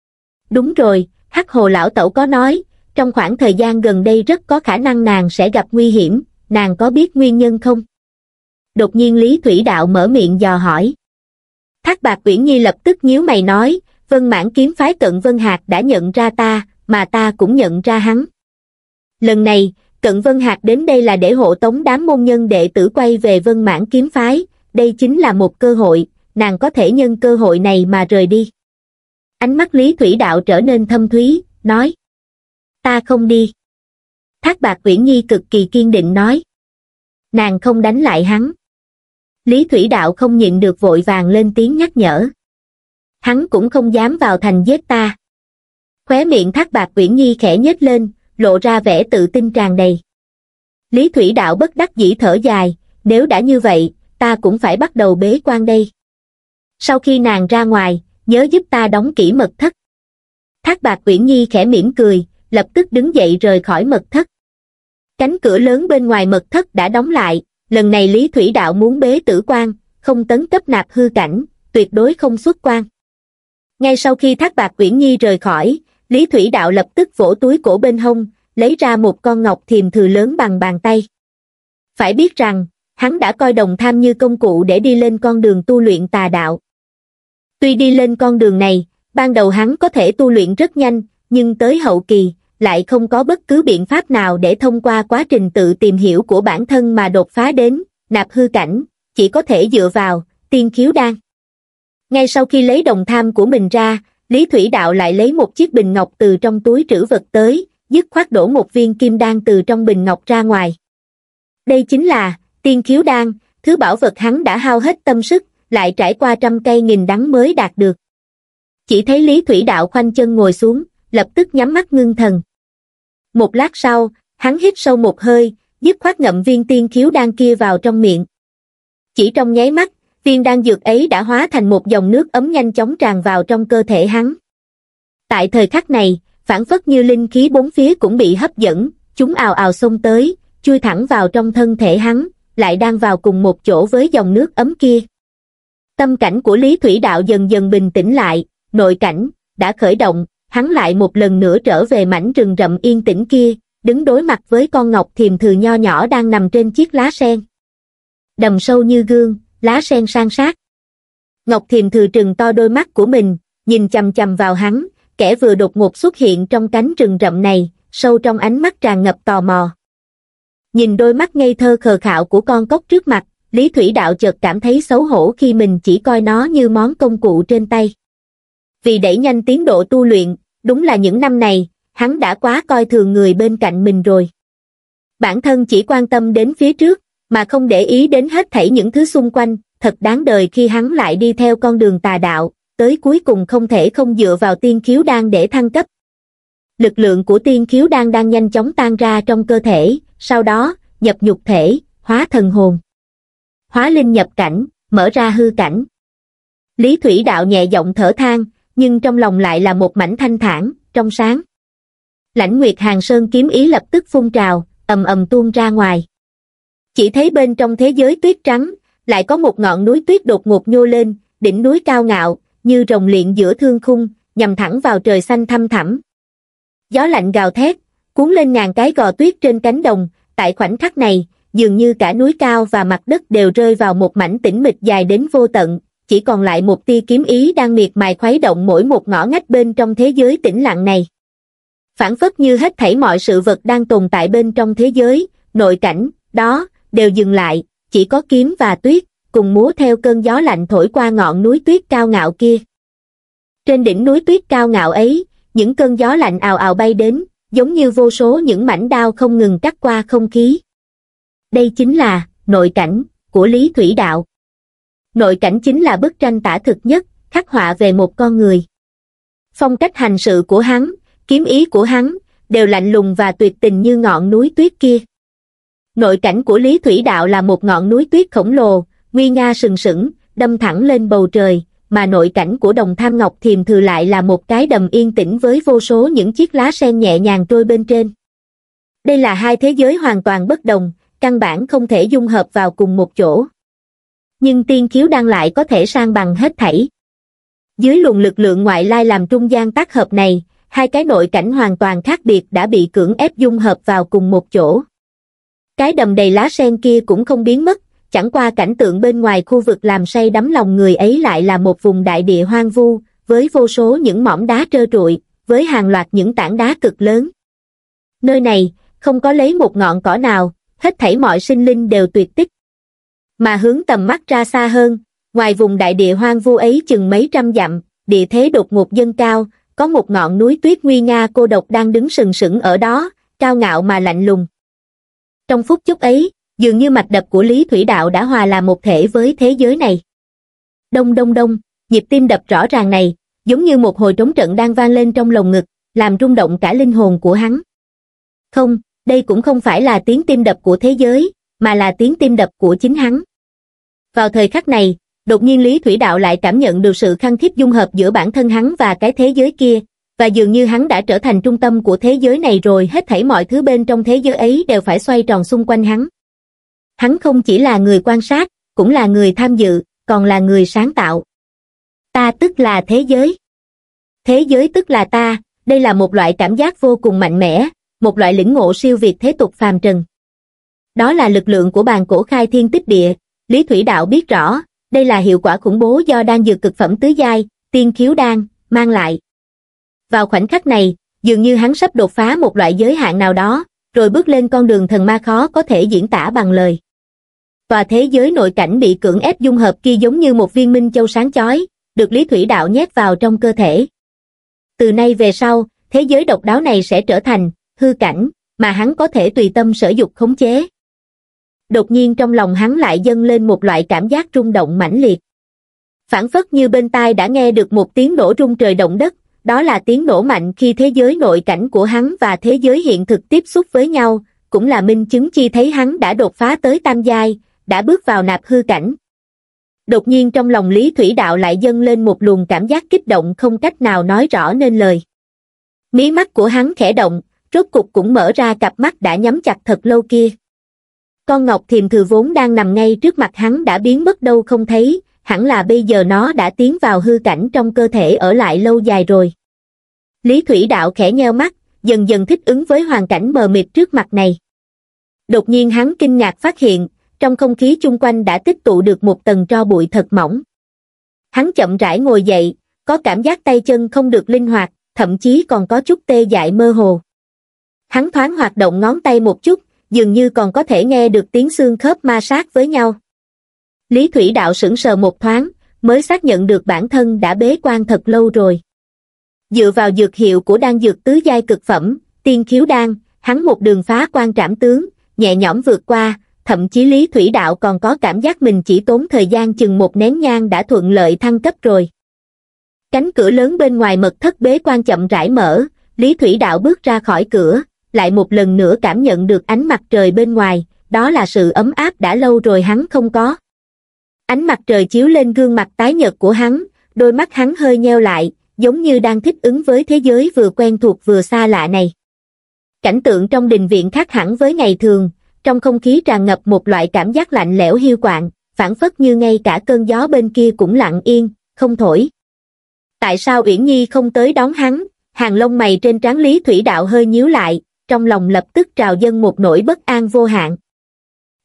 Đúng rồi, Hắc Hồ lão tẩu có nói, trong khoảng thời gian gần đây rất có khả năng nàng sẽ gặp nguy hiểm, nàng có biết nguyên nhân không? Đột nhiên Lý Thủy Đạo mở miệng dò hỏi. Thác Bạt Uyển Nhi lập tức nhíu mày nói, Vân Mãn kiếm phái Cận Vân Hạc đã nhận ra ta, mà ta cũng nhận ra hắn. Lần này, Cận Vân Hạc đến đây là để hộ tống đám môn nhân đệ tử quay về Vân Mãn kiếm phái, đây chính là một cơ hội, nàng có thể nhân cơ hội này mà rời đi. Ánh mắt Lý Thủy Đạo trở nên thâm thúy, nói. Ta không đi. Thác Bạt Uyển Nhi cực kỳ kiên định nói. Nàng không đánh lại hắn. Lý Thủy Đạo không nhịn được vội vàng lên tiếng nhắc nhở. Hắn cũng không dám vào thành giết ta. Khóe miệng Thác Bạt Uyển Nhi khẽ nhếch lên, lộ ra vẻ tự tin tràn đầy. Lý Thủy Đạo bất đắc dĩ thở dài, nếu đã như vậy, ta cũng phải bắt đầu bế quan đây. Sau khi nàng ra ngoài, nhớ giúp ta đóng kỹ mật thất. Thác Bạt Uyển Nhi khẽ mỉm cười, lập tức đứng dậy rời khỏi mật thất. Cánh cửa lớn bên ngoài mật thất đã đóng lại, lần này Lý Thủy Đạo muốn bế tử quan, không tấn cấp nạp hư cảnh, tuyệt đối không xuất quan. Ngay sau khi Thác Bạt Uyển Nhi rời khỏi, Lý Thủy Đạo lập tức vỗ túi cổ bên hông, lấy ra một con ngọc thiềm thừ lớn bằng bàn tay. Phải biết rằng, hắn đã coi đồng tham như công cụ để đi lên con đường tu luyện tà đạo. Tuy đi lên con đường này, ban đầu hắn có thể tu luyện rất nhanh, nhưng tới hậu kỳ, lại không có bất cứ biện pháp nào để thông qua quá trình tự tìm hiểu của bản thân mà đột phá đến nạp hư cảnh, chỉ có thể dựa vào tiên khiếu đan. Ngay sau khi lấy đồng tham của mình ra, Lý Thủy Đạo lại lấy một chiếc bình ngọc từ trong túi trữ vật tới, dứt khoát đổ một viên kim đan từ trong bình ngọc ra ngoài. Đây chính là tiên khiếu đan, thứ bảo vật hắn đã hao hết tâm sức, lại trải qua trăm cây nghìn đắng mới đạt được. Chỉ thấy Lý Thủy Đạo khoanh chân ngồi xuống, lập tức nhắm mắt ngưng thần. Một lát sau, hắn hít sâu một hơi, dứt khoát ngậm viên tiên khiếu đan kia vào trong miệng. Chỉ trong nháy mắt, viên đan dược ấy đã hóa thành một dòng nước ấm nhanh chóng tràn vào trong cơ thể hắn. Tại thời khắc này, phảng phất như linh khí bốn phía cũng bị hấp dẫn, chúng ào ào xông tới, chui thẳng vào trong thân thể hắn, lại đang vào cùng một chỗ với dòng nước ấm kia. Tâm cảnh của Lý Thủy Đạo dần dần bình tĩnh lại, nội cảnh đã khởi động, hắn lại một lần nữa trở về mảnh rừng rậm yên tĩnh kia, đứng đối mặt với con ngọc thiềm thừ nho nhỏ đang nằm trên chiếc lá sen. Đầm sâu như gương, lá sen san sát. Ngọc thiềm thừ trừng to đôi mắt của mình, nhìn chằm chằm vào hắn, kẻ vừa đột ngột xuất hiện trong cánh rừng rậm này, sâu trong ánh mắt tràn ngập tò mò. Nhìn đôi mắt ngây thơ khờ khạo của con cóc trước mặt, Lý Thủy Đạo chợt cảm thấy xấu hổ khi mình chỉ coi nó như món công cụ trên tay. Vì đẩy nhanh tiến độ tu luyện, đúng là những năm này, hắn đã quá coi thường người bên cạnh mình rồi. Bản thân chỉ quan tâm đến phía trước, mà không để ý đến hết thảy những thứ xung quanh, thật đáng đời khi hắn lại đi theo con đường tà đạo, tới cuối cùng không thể không dựa vào tiên khiếu đan để thăng cấp. Lực lượng của tiên khiếu đan đang nhanh chóng tan ra trong cơ thể, sau đó, nhập nhục thể, hóa thần hồn. Hóa linh nhập cảnh, mở ra hư cảnh. Lý Thủy Đạo nhẹ giọng thở than, nhưng trong lòng lại là một mảnh thanh thản, trong sáng. Lãnh Nguyệt Hàng Sơn kiếm ý lập tức phun trào, ầm ầm tuôn ra ngoài. Chỉ thấy bên trong thế giới tuyết trắng, lại có một ngọn núi tuyết đột ngột nhô lên, đỉnh núi cao ngạo, như rồng liện giữa thương khung, nhằm thẳng vào trời xanh thăm thẳm. Gió lạnh gào thét, cuốn lên ngàn cái gò tuyết trên cánh đồng, tại khoảnh khắc này, dường như cả núi cao và mặt đất đều rơi vào một mảnh tĩnh mịch dài đến vô tận, chỉ còn lại một tia kiếm ý đang miệt mài khuấy động mỗi một ngõ ngách bên trong thế giới tĩnh lặng này. Phảng phất như hết thảy mọi sự vật đang tồn tại bên trong thế giới, nội cảnh, đó, đều dừng lại, chỉ có kiếm và tuyết, cùng múa theo cơn gió lạnh thổi qua ngọn núi tuyết cao ngạo kia. Trên đỉnh núi tuyết cao ngạo ấy, những cơn gió lạnh ào ào bay đến, giống như vô số những mảnh đao không ngừng cắt qua không khí. Đây chính là nội cảnh của Lý Thủy Đạo. Nội cảnh chính là bức tranh tả thực nhất, khắc họa về một con người. Phong cách hành sự của hắn, kiếm ý của hắn, đều lạnh lùng và tuyệt tình như ngọn núi tuyết kia. Nội cảnh của Lý Thủy Đạo là một ngọn núi tuyết khổng lồ, nguy nga sừng sững, đâm thẳng lên bầu trời, mà nội cảnh của Đồng Tham Ngọc Thiềm Thừ lại là một cái đầm yên tĩnh với vô số những chiếc lá sen nhẹ nhàng trôi bên trên. Đây là hai thế giới hoàn toàn bất đồng, căn bản không thể dung hợp vào cùng một chỗ. Nhưng Tiên Khiếu Đan lại có thể san bằng hết thảy. Dưới luồng lực lượng ngoại lai làm trung gian tác hợp này, hai cái nội cảnh hoàn toàn khác biệt đã bị cưỡng ép dung hợp vào cùng một chỗ. Cái đầm đầy lá sen kia cũng không biến mất, chẳng qua cảnh tượng bên ngoài khu vực làm say đắm lòng người ấy lại là một vùng đại địa hoang vu, với vô số những mỏm đá trơ trụi, với hàng loạt những tảng đá cực lớn. Nơi này, không có lấy một ngọn cỏ nào, hết thảy mọi sinh linh đều tuyệt tích. Mà hướng tầm mắt ra xa hơn, ngoài vùng đại địa hoang vu ấy chừng mấy trăm dặm, địa thế đột ngột dâng cao, có một ngọn núi tuyết nguy nga cô độc đang đứng sừng sững ở đó, cao ngạo mà lạnh lùng. Trong phút chốc ấy, dường như mạch đập của Lý Thủy Đạo đã hòa làm một thể với thế giới này. Đông đông đông, nhịp tim đập rõ ràng này, giống như một hồi trống trận đang vang lên trong lồng ngực, làm rung động cả linh hồn của hắn. Không, đây cũng không phải là tiếng tim đập của thế giới, mà là tiếng tim đập của chính hắn. Vào thời khắc này, đột nhiên Lý Thủy Đạo lại cảm nhận được sự khăng khít dung hợp giữa bản thân hắn và cái thế giới kia, và dường như hắn đã trở thành trung tâm của thế giới này rồi, hết thảy mọi thứ bên trong thế giới ấy đều phải xoay tròn xung quanh hắn. Hắn không chỉ là người quan sát, cũng là người tham dự, còn là người sáng tạo. Ta tức là thế giới. Thế giới tức là ta, đây là một loại cảm giác vô cùng mạnh mẽ, một loại lĩnh ngộ siêu việt thế tục phàm trần. Đó là lực lượng của bàn cổ khai thiên tích địa, Lý Thủy Đạo biết rõ, đây là hiệu quả khủng bố do đan dược cực phẩm tứ giai, Tiên Khiếu Đan, mang lại. Vào khoảnh khắc này, dường như hắn sắp đột phá một loại giới hạn nào đó, rồi bước lên con đường thần ma khó có thể diễn tả bằng lời. Tòa thế giới nội cảnh bị cưỡng ép dung hợp kia giống như một viên minh châu sáng chói, được Lý Thủy Đạo nhét vào trong cơ thể. Từ nay về sau, thế giới độc đáo này sẽ trở thành hư cảnh, mà hắn có thể tùy tâm sở dục khống chế. Đột nhiên trong lòng hắn lại dâng lên một loại cảm giác rung động mãnh liệt. Phảng phất như bên tai đã nghe được một tiếng nổ rung trời động đất, đó là tiếng nổ mạnh khi thế giới nội cảnh của hắn và thế giới hiện thực tiếp xúc với nhau, cũng là minh chứng chi thấy hắn đã đột phá tới tam giai, đã bước vào nạp hư cảnh. Đột nhiên trong lòng Lý Thủy Đạo lại dâng lên một luồng cảm giác kích động không cách nào nói rõ nên lời. Mí mắt của hắn khẽ động, rốt cục cũng mở ra cặp mắt đã nhắm chặt thật lâu kia. Con Ngọc Thiềm Thừ vốn đang nằm ngay trước mặt hắn đã biến mất đâu không thấy, hẳn là bây giờ nó đã tiến vào hư cảnh trong cơ thể ở lại lâu dài rồi. Lý Thủy Đạo khẽ nheo mắt, dần dần thích ứng với hoàn cảnh mờ mịt trước mặt này. Đột nhiên hắn kinh ngạc phát hiện, trong không khí chung quanh đã tích tụ được một tầng tro bụi thật mỏng. Hắn chậm rãi ngồi dậy, có cảm giác tay chân không được linh hoạt, thậm chí còn có chút tê dại mơ hồ. Hắn thoáng hoạt động ngón tay một chút, dường như còn có thể nghe được tiếng xương khớp ma sát với nhau. Lý Thủy Đạo sững sờ một thoáng, mới xác nhận được bản thân đã bế quan thật lâu rồi. Dựa vào dược hiệu của đan dược tứ giai cực phẩm, Tiên Khiếu Đan, hắn một đường phá quan trảm tướng, nhẹ nhõm vượt qua, thậm chí Lý Thủy Đạo còn có cảm giác mình chỉ tốn thời gian chừng một nén nhang đã thuận lợi thăng cấp rồi. Cánh cửa lớn bên ngoài mật thất bế quan chậm rãi mở, Lý Thủy Đạo bước ra khỏi cửa, lại một lần nữa cảm nhận được ánh mặt trời bên ngoài, đó là sự ấm áp đã lâu rồi hắn không có. Ánh mặt trời chiếu lên gương mặt tái nhợt của hắn, đôi mắt hắn hơi nheo lại, giống như đang thích ứng với thế giới vừa quen thuộc vừa xa lạ này. Cảnh tượng trong đình viện khác hẳn với ngày thường, trong không khí tràn ngập một loại cảm giác lạnh lẽo hiu quạnh, phảng phất như ngay cả cơn gió bên kia cũng lặng yên, không thổi. Tại sao Uyển Nhi không tới đón hắn? Hàng lông mày trên trán Lý Thủy Đạo hơi nhíu lại, trong lòng lập tức trào dâng một nỗi bất an vô hạn.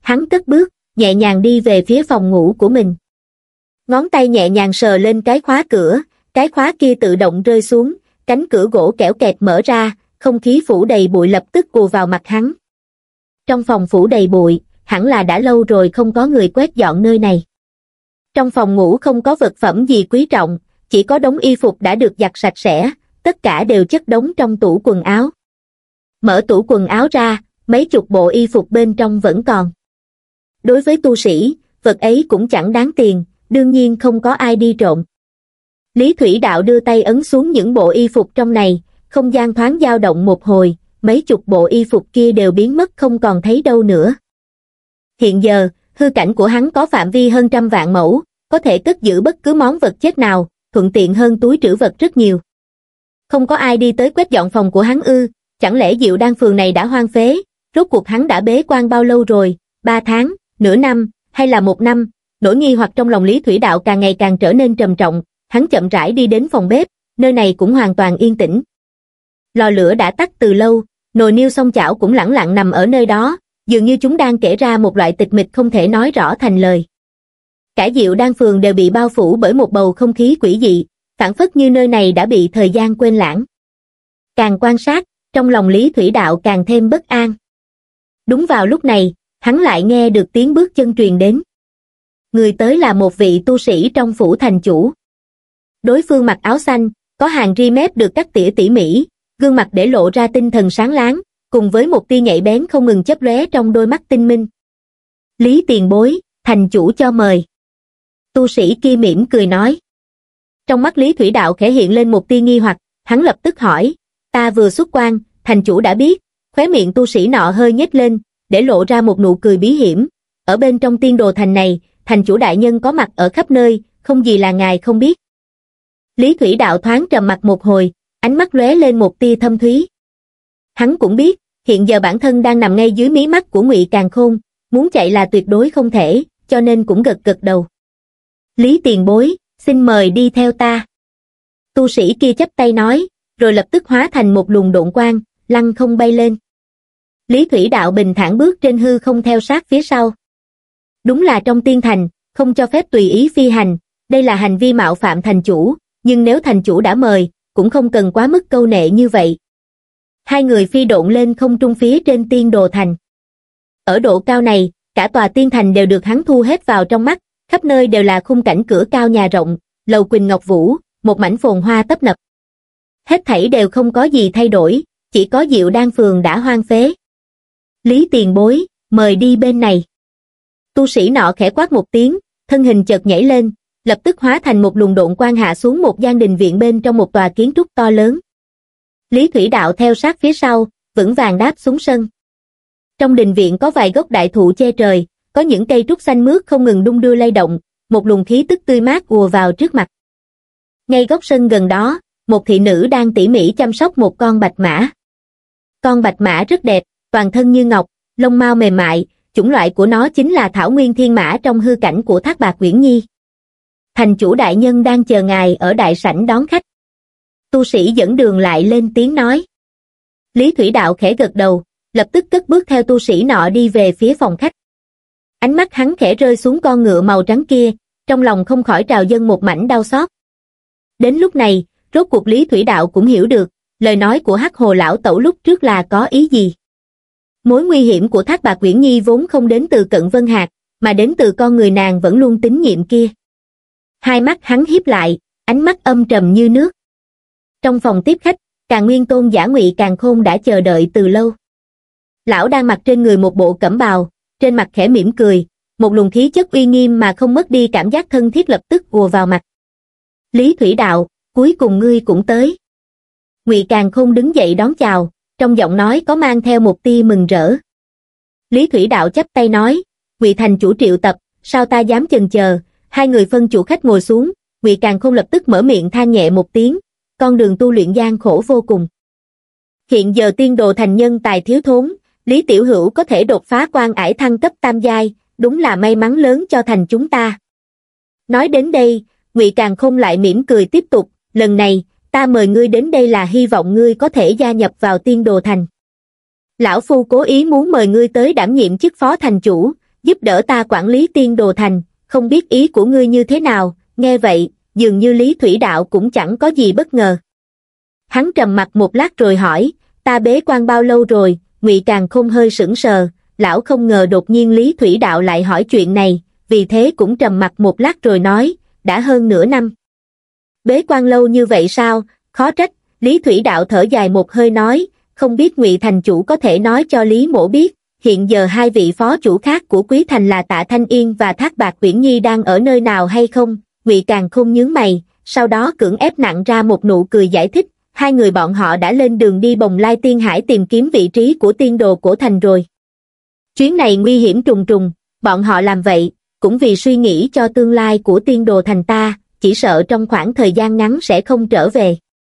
hắn cất bước, nhẹ nhàng đi về phía phòng ngủ của mình. Ngón tay nhẹ nhàng sờ lên cái khóa cửa, cái khóa kia tự động rơi xuống, cánh cửa gỗ kẽo kẹt mở ra, không khí phủ đầy bụi lập tức ùa vào mặt hắn. Trong phòng phủ đầy bụi, hẳn là đã lâu rồi không có người quét dọn nơi này. Trong phòng ngủ không có vật phẩm gì quý trọng, chỉ có đống y phục đã được giặt sạch sẽ, tất cả đều chất đống trong tủ quần áo. Mở tủ quần áo ra, mấy chục bộ y phục bên trong vẫn còn. Đối với tu sĩ, vật ấy cũng chẳng đáng tiền, đương nhiên không có ai đi trộm. Lý Thủy Đạo đưa tay ấn xuống những bộ y phục trong này, không gian thoáng dao động một hồi, mấy chục bộ y phục kia đều biến mất không còn thấy đâu nữa. Hiện giờ, hư cảnh của hắn có phạm vi hơn trăm vạn mẫu, có thể cất giữ bất cứ món vật chết nào, thuận tiện hơn túi trữ vật rất nhiều. Không có ai đi tới quét dọn phòng của hắn ư, chẳng lẽ Diệu Đan phường này đã hoang phế, rốt cuộc hắn đã bế quan bao lâu rồi, ba tháng, nửa năm, hay là một năm, nỗi nghi hoặc trong lòng Lý Thủy Đạo càng ngày càng trở nên trầm trọng, hắn chậm rãi đi đến phòng bếp, nơi này cũng hoàn toàn yên tĩnh. Lò lửa đã tắt từ lâu, nồi niêu song chảo cũng lẳng lặng nằm ở nơi đó, dường như chúng đang kể ra một loại tịch mịch không thể nói rõ thành lời. Cả Diệu Đan phường đều bị bao phủ bởi một bầu không khí quỷ dị, phảng phất như nơi này đã bị thời gian quên lãng. Càng quan sát, trong lòng Lý Thủy Đạo càng thêm bất an. Đúng vào lúc này, hắn lại nghe được tiếng bước chân truyền đến. Người tới là một vị tu sĩ trong phủ thành chủ. Đối phương mặc áo xanh, có hàng ri mép được cắt tỉa tỉ mỉ, gương mặt để lộ ra tinh thần sáng láng, cùng với một tia nhạy bén không ngừng chớp lóe trong đôi mắt tinh minh. Lý tiền bối, thành chủ cho mời. Tu sĩ kia mỉm cười nói. Trong mắt Lý Thủy Đạo khẽ hiện lên một tia nghi hoặc, hắn lập tức hỏi, ta vừa xuất quan, thành chủ đã biết, khóe miệng tu sĩ nọ hơi nhếch lên, để lộ ra một nụ cười bí hiểm. Ở bên trong tiên đồ thành này, thành chủ đại nhân có mặt ở khắp nơi, không gì là ngài không biết. Lý Thủy Đạo thoáng trầm mặt một hồi, ánh mắt lóe lên một tia thâm thúy. Hắn cũng biết, hiện giờ bản thân đang nằm ngay dưới mí mắt của Ngụy Càn Khôn, muốn chạy là tuyệt đối không thể, cho nên cũng gật gật đầu. Lý tiền bối, xin mời đi theo ta. Tu sĩ kia chắp tay nói, rồi lập tức hóa thành một luồng độn quang, lăng không bay lên. Lý Thủy Đạo bình thản bước trên hư không theo sát phía sau. Đúng là trong tiên thành, không cho phép tùy ý phi hành, đây là hành vi mạo phạm thành chủ, nhưng nếu thành chủ đã mời, cũng không cần quá mức câu nệ như vậy. Hai người phi độn lên không trung phía trên tiên đồ thành. Ở độ cao này, cả tòa tiên thành đều được hắn thu hết vào trong mắt, khắp nơi đều là khung cảnh cửa cao nhà rộng, lầu quỳnh ngọc vũ, một mảnh phồn hoa tấp nập. Hết thảy đều không có gì thay đổi, chỉ có Diệu Đan phường đã hoang phế. Lý tiền bối, mời đi bên này. Tu sĩ nọ khẽ quát một tiếng, thân hình chợt nhảy lên, lập tức hóa thành một luồng độn quang hạ xuống một gian đình viện bên trong một tòa kiến trúc to lớn. Lý Thủy Đạo theo sát phía sau, vững vàng đáp xuống sân. Trong đình viện có vài gốc đại thụ che trời, có những cây trúc xanh mướt không ngừng đung đưa lay động, một luồng khí tức tươi mát ùa vào trước mặt. Ngay góc sân gần đó, một thị nữ đang tỉ mỉ chăm sóc một con bạch mã. Con bạch mã rất đẹp, toàn thân như ngọc, lông mao mềm mại, chủng loại của nó chính là Thảo Nguyên Thiên Mã trong hư cảnh của Thác Bạt Uyển Nhi. Thành chủ đại nhân đang chờ ngài ở đại sảnh đón khách. Tu sĩ dẫn đường lại lên tiếng nói. Lý Thủy Đạo khẽ gật đầu, lập tức cất bước theo tu sĩ nọ đi về phía phòng khách. Ánh mắt hắn khẽ rơi xuống con ngựa màu trắng kia, trong lòng không khỏi trào dâng một mảnh đau xót. Đến lúc này, rốt cuộc Lý Thủy Đạo cũng hiểu được, lời nói của Hắc Hồ lão tẩu lúc trước là có ý gì. Mối nguy hiểm của Thác Bạt Uyển Nhi vốn không đến từ Cận Vân Hạc, mà đến từ con người nàng vẫn luôn tín nhiệm kia. Hai mắt hắn híp lại, ánh mắt âm trầm như nước. Trong phòng tiếp khách, Càn Nguyên Tôn giả Ngụy Càn Khôn đã chờ đợi từ lâu. Lão đang mặc trên người một bộ cẩm bào, trên mặt khẽ mỉm cười, một luồng khí chất uy nghiêm mà không mất đi cảm giác thân thiết lập tức ùa vào mặt. Lý Thủy Đạo, cuối cùng ngươi cũng tới. Ngụy Càn Khôn đứng dậy đón chào, trong giọng nói có mang theo một tia mừng rỡ. Lý Thủy Đạo chắp tay nói, Ngụy thành chủ triệu tập, sao ta dám chần chờ. Hai người phân chủ khách ngồi xuống, Ngụy Càn Khôn lập tức mở miệng than nhẹ một tiếng, con đường tu luyện gian khổ vô cùng. Hiện giờ tiên đồ thành nhân tài thiếu thốn, Lý Tiểu Hữu có thể đột phá quan ải thăng cấp tam giai, đúng là may mắn lớn cho thành chúng ta. Nói đến đây, Ngụy Càn Khôn lại mỉm cười tiếp tục, lần này, ta mời ngươi đến đây là hy vọng ngươi có thể gia nhập vào tiên đồ thành. Lão Phu cố ý muốn mời ngươi tới đảm nhiệm chức phó thành chủ, giúp đỡ ta quản lý tiên đồ thành, không biết ý của ngươi như thế nào. Nghe vậy, dường như Lý Thủy Đạo cũng chẳng có gì bất ngờ. Hắn trầm mặc một lát rồi hỏi, ta bế quan bao lâu rồi? Ngụy Càn Khôn hơi sững sờ, lão không ngờ đột nhiên Lý Thủy Đạo lại hỏi chuyện này, vì thế cũng trầm mặc một lát rồi nói, đã hơn nửa năm. Bế quan lâu như vậy sao? Khó trách. Lý Thủy Đạo thở dài một hơi nói, không biết Ngụy thành chủ có thể nói cho Lý mỗ biết, hiện giờ hai vị phó chủ khác của Quý thành là Tạ Thanh Yên và Thác Bạt Uyển Nhi đang ở nơi nào hay không? Ngụy Càn Khôn nhướng mày, sau đó cưỡng ép nặn ra một nụ cười giải thích, hai người bọn họ đã lên đường đi Bồng Lai Tiên Hải tìm kiếm vị trí của tiên đồ cổ thành rồi. Chuyến này nguy hiểm trùng trùng, bọn họ làm vậy, cũng vì suy nghĩ cho tương lai của tiên đồ thành ta, chỉ sợ trong khoảng thời gian ngắn sẽ không trở về.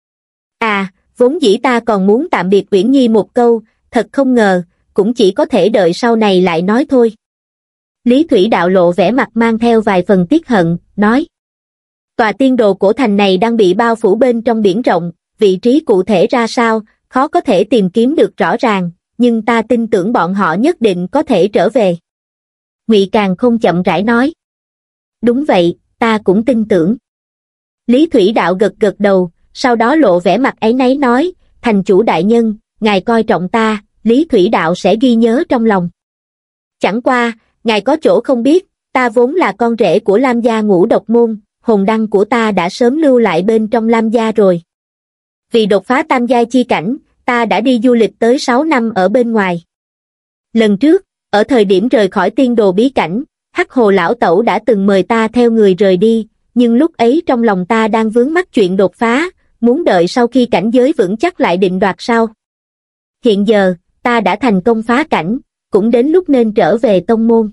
À, vốn dĩ ta còn muốn tạm biệt Uyển Nhi một câu, thật không ngờ, cũng chỉ có thể đợi sau này lại nói thôi. Lý Thủy Đạo lộ vẻ mặt mang theo vài phần tiếc hận, nói. Tòa tiên đồ cổ thành này đang bị bao phủ bên trong biển rộng, vị trí cụ thể ra sao, khó có thể tìm kiếm được rõ ràng, nhưng ta tin tưởng bọn họ nhất định có thể trở về. Ngụy Càn Khôn chậm rãi nói. Đúng vậy, ta cũng tin tưởng. Lý Thủy Đạo gật gật đầu, sau đó lộ vẻ mặt áy náy nói, thành chủ đại nhân, ngài coi trọng ta, Lý Thủy Đạo sẽ ghi nhớ trong lòng. Chẳng qua, ngài có chỗ không biết, ta vốn là con rể của Lam gia Ngũ Độc Môn, hồn đăng của ta đã sớm lưu lại bên trong Lam gia rồi. Vì đột phá tam giai chi cảnh, ta đã đi du lịch tới sáu năm ở bên ngoài. Lần trước, ở thời điểm rời khỏi tiên đồ bí cảnh, Hắc Hồ lão tẩu đã từng mời ta theo người rời đi, nhưng lúc ấy trong lòng ta đang vướng mắc chuyện đột phá, muốn đợi sau khi cảnh giới vững chắc lại định đoạt sau. Hiện giờ, ta đã thành công phá cảnh, cũng đến lúc nên trở về tông môn.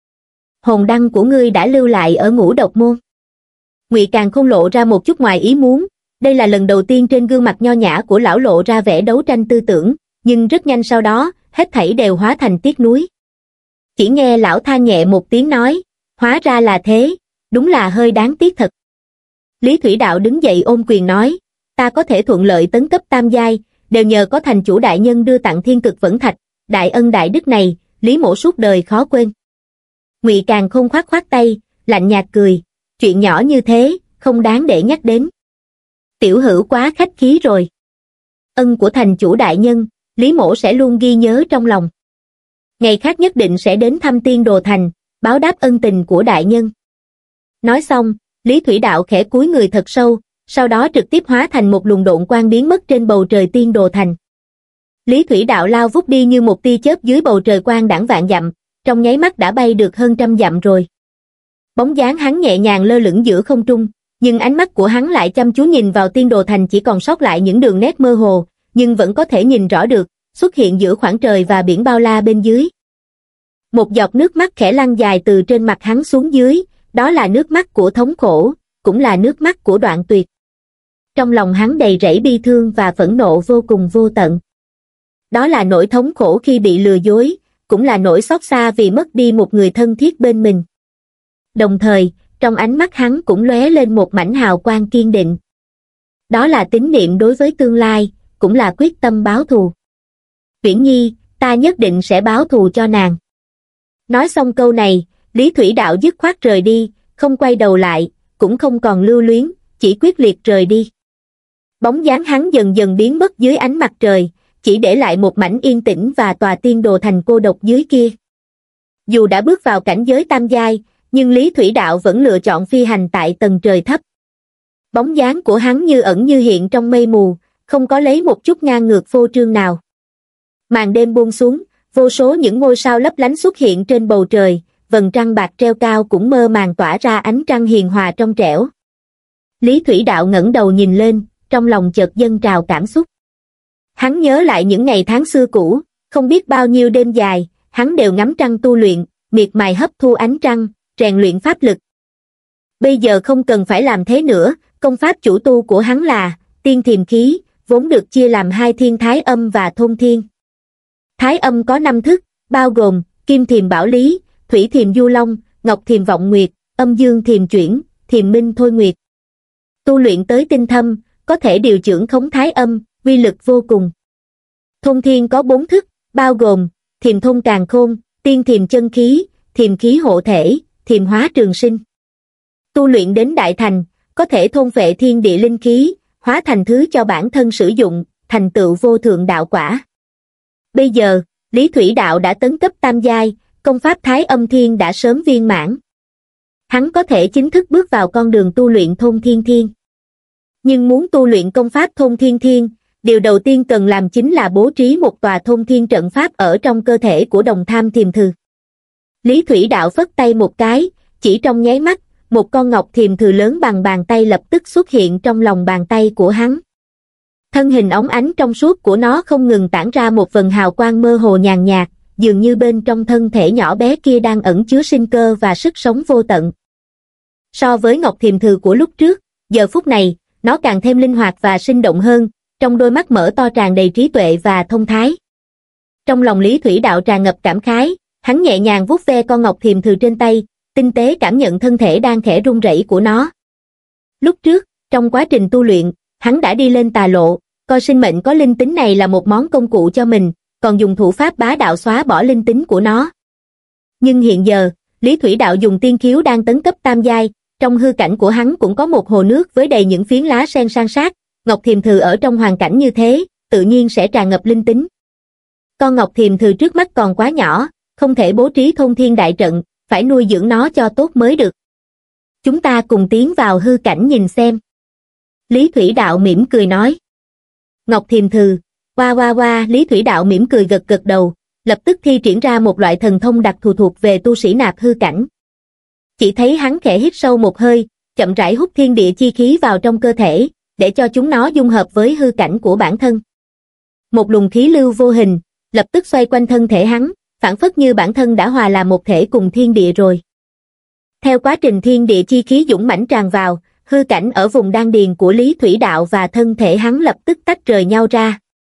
Hồn đăng của ngươi đã lưu lại ở Ngũ Độc Môn. Ngụy Càn Khôn lộ ra một chút ngoài ý muốn, đây là lần đầu tiên trên gương mặt nho nhã của lão lộ ra vẻ đấu tranh tư tưởng, nhưng rất nhanh sau đó, hết thảy đều hóa thành tiếc nuối. Chỉ nghe lão than nhẹ một tiếng nói, hóa ra là thế, đúng là hơi đáng tiếc thật. Lý Thủy Đạo đứng dậy ôm quyền nói, ta có thể thuận lợi tấn cấp tam giai, đều nhờ có thành chủ đại nhân đưa tặng thiên cực vẫn thạch, đại ân đại đức này, Lý mỗ suốt đời khó quên. Ngụy Càn Khôn khoát khoát tay, lạnh nhạt cười, chuyện nhỏ như thế, không đáng để nhắc đến. Tiểu hữu quá khách khí rồi. Ân của thành chủ đại nhân, Lý mỗ sẽ luôn ghi nhớ trong lòng. Ngày khác nhất định sẽ đến thăm tiên đồ thành, báo đáp ân tình của đại nhân. Nói xong, Lý Thủy Đạo khẽ cúi người thật sâu, sau đó trực tiếp hóa thành một luồng độn quang biến mất trên bầu trời tiên đồ thành. Lý Thủy Đạo lao vút đi như một tia chớp dưới bầu trời quang đãng vạn dặm, trong nháy mắt đã bay được hơn trăm dặm rồi. Bóng dáng hắn nhẹ nhàng lơ lửng giữa không trung, nhưng ánh mắt của hắn lại chăm chú nhìn vào tiên đồ thành chỉ còn sót lại những đường nét mơ hồ, nhưng vẫn có thể nhìn rõ được, xuất hiện giữa khoảng trời và biển bao la bên dưới. Một giọt nước mắt khẽ lăn dài từ trên mặt hắn xuống dưới, đó là nước mắt của thống khổ, cũng là nước mắt của đoạn tuyệt. Trong lòng hắn đầy rẫy bi thương và phẫn nộ vô cùng vô tận. Đó là nỗi thống khổ khi bị lừa dối, cũng là nỗi xót xa vì mất đi một người thân thiết bên mình. Đồng thời, trong ánh mắt hắn cũng lóe lên một mảnh hào quang kiên định. Đó là tín niệm đối với tương lai, cũng là quyết tâm báo thù. Uyển Nhi, ta nhất định sẽ báo thù cho nàng. Nói xong câu này, Lý Thủy Đạo dứt khoát rời đi, không quay đầu lại, cũng không còn lưu luyến, chỉ quyết liệt rời đi. Bóng dáng hắn dần dần biến mất dưới ánh mặt trời, chỉ để lại một mảnh yên tĩnh và tòa tiên đồ thành cô độc dưới kia. Dù đã bước vào cảnh giới tam giai, nhưng Lý Thủy Đạo vẫn lựa chọn phi hành tại tầng trời thấp. Bóng dáng của hắn như ẩn như hiện trong mây mù, không có lấy một chút ngang ngược phô trương nào. Màn đêm buông xuống, vô số những ngôi sao lấp lánh xuất hiện trên bầu trời, vầng trăng bạc treo cao cũng mơ màng tỏa ra ánh trăng hiền hòa trong trẻo. Lý Thủy Đạo ngẩng đầu nhìn lên, trong lòng chợt dâng trào cảm xúc. Hắn nhớ lại những ngày tháng xưa cũ, không biết bao nhiêu đêm dài, hắn đều ngắm trăng tu luyện, miệt mài hấp thu ánh trăng, rèn luyện pháp lực. Bây giờ không cần phải làm thế nữa, công pháp chủ tu của hắn là Tiên Thiềm Khí, vốn được chia làm hai thiên Thái Âm và Thôn Thiên. Thái Âm có năm thức, bao gồm Kim Thiềm Bảo Lý, Thủy Thiềm Du Long, Ngọc Thiềm Vọng Nguyệt, Âm Dương Thiềm Chuyển, Thiềm Minh Thôi Nguyệt. Tu luyện tới tinh thâm, có thể điều chưởng khống Thái Âm, uy lực vô cùng. Thôn Thiên có bốn thức, bao gồm Thiềm Thôn Càn Khôn, Tiên Thiềm Chân Khí, thiềm khí hộ thể, thiềm hóa trường sinh. Tu luyện đến đại thành, có thể thôn phệ thiên địa linh khí, hóa thành thứ cho bản thân sử dụng, thành tựu vô thượng đạo quả. Bây giờ, Lý Thủy Đạo đã tấn cấp tam giai, công pháp Thái Âm Thiên đã sớm viên mãn. Hắn có thể chính thức bước vào con đường tu luyện Thôn Thiên Thiên. Nhưng muốn tu luyện công pháp Thôn Thiên Thiên, điều đầu tiên cần làm chính là bố trí một tòa thôn thiên trận pháp ở trong cơ thể của đồng tham thiềm thừ. Lý Thủy Đạo phất tay một cái, chỉ trong nháy mắt, một con ngọc thiềm thừ lớn bằng bàn tay lập tức xuất hiện trong lòng bàn tay của hắn. Thân hình óng ánh trong suốt của nó không ngừng tản ra một vầng hào quang mơ hồ nhàn nhạt, dường như bên trong thân thể nhỏ bé kia đang ẩn chứa sinh cơ và sức sống vô tận. So với ngọc thiềm thừ của lúc trước, giờ phút này, nó càng thêm linh hoạt và sinh động hơn, trong đôi mắt mở to tràn đầy trí tuệ và thông thái. Trong lòng Lý Thủy Đạo tràn ngập cảm khái, hắn nhẹ nhàng vuốt ve con ngọc thiềm thừ trên tay, tinh tế cảm nhận thân thể đang khẽ run rẩy của nó. Lúc trước, trong quá trình tu luyện, hắn đã đi lên tà lộ, coi sinh mệnh có linh tính này là một món công cụ cho mình, còn dùng thủ pháp bá đạo xóa bỏ linh tính của nó. Nhưng hiện giờ, Lý Thủy Đạo dùng tiên khiếu đang tấn cấp tam giai, trong hư cảnh của hắn cũng có một hồ nước với đầy những phiến lá sen san sát, ngọc thiềm thừ ở trong hoàn cảnh như thế, tự nhiên sẽ tràn ngập linh tính. Con ngọc thiềm thừ trước mắt còn quá nhỏ, không thể bố trí thôn thiên đại trận, phải nuôi dưỡng nó cho tốt mới được. Chúng ta cùng tiến vào hư cảnh nhìn xem. Lý Thủy Đạo mỉm cười nói. Ngọc thiềm thừ, qua qua qua, Lý Thủy Đạo mỉm cười gật gật đầu, lập tức thi triển ra một loại thần thông đặc thù thuộc về tu sĩ nạp hư cảnh. Chỉ thấy hắn khẽ hít sâu một hơi, chậm rãi hút thiên địa chi khí vào trong cơ thể, để cho chúng nó dung hợp với hư cảnh của bản thân. Một luồng khí lưu vô hình, lập tức xoay quanh thân thể hắn, phảng phất như bản thân đã hòa làm một thể cùng thiên địa rồi. Theo quá trình thiên địa chi khí dũng mãnh tràn vào, hư cảnh ở vùng đan điền của Lý Thủy Đạo và thân thể hắn lập tức tách rời nhau ra.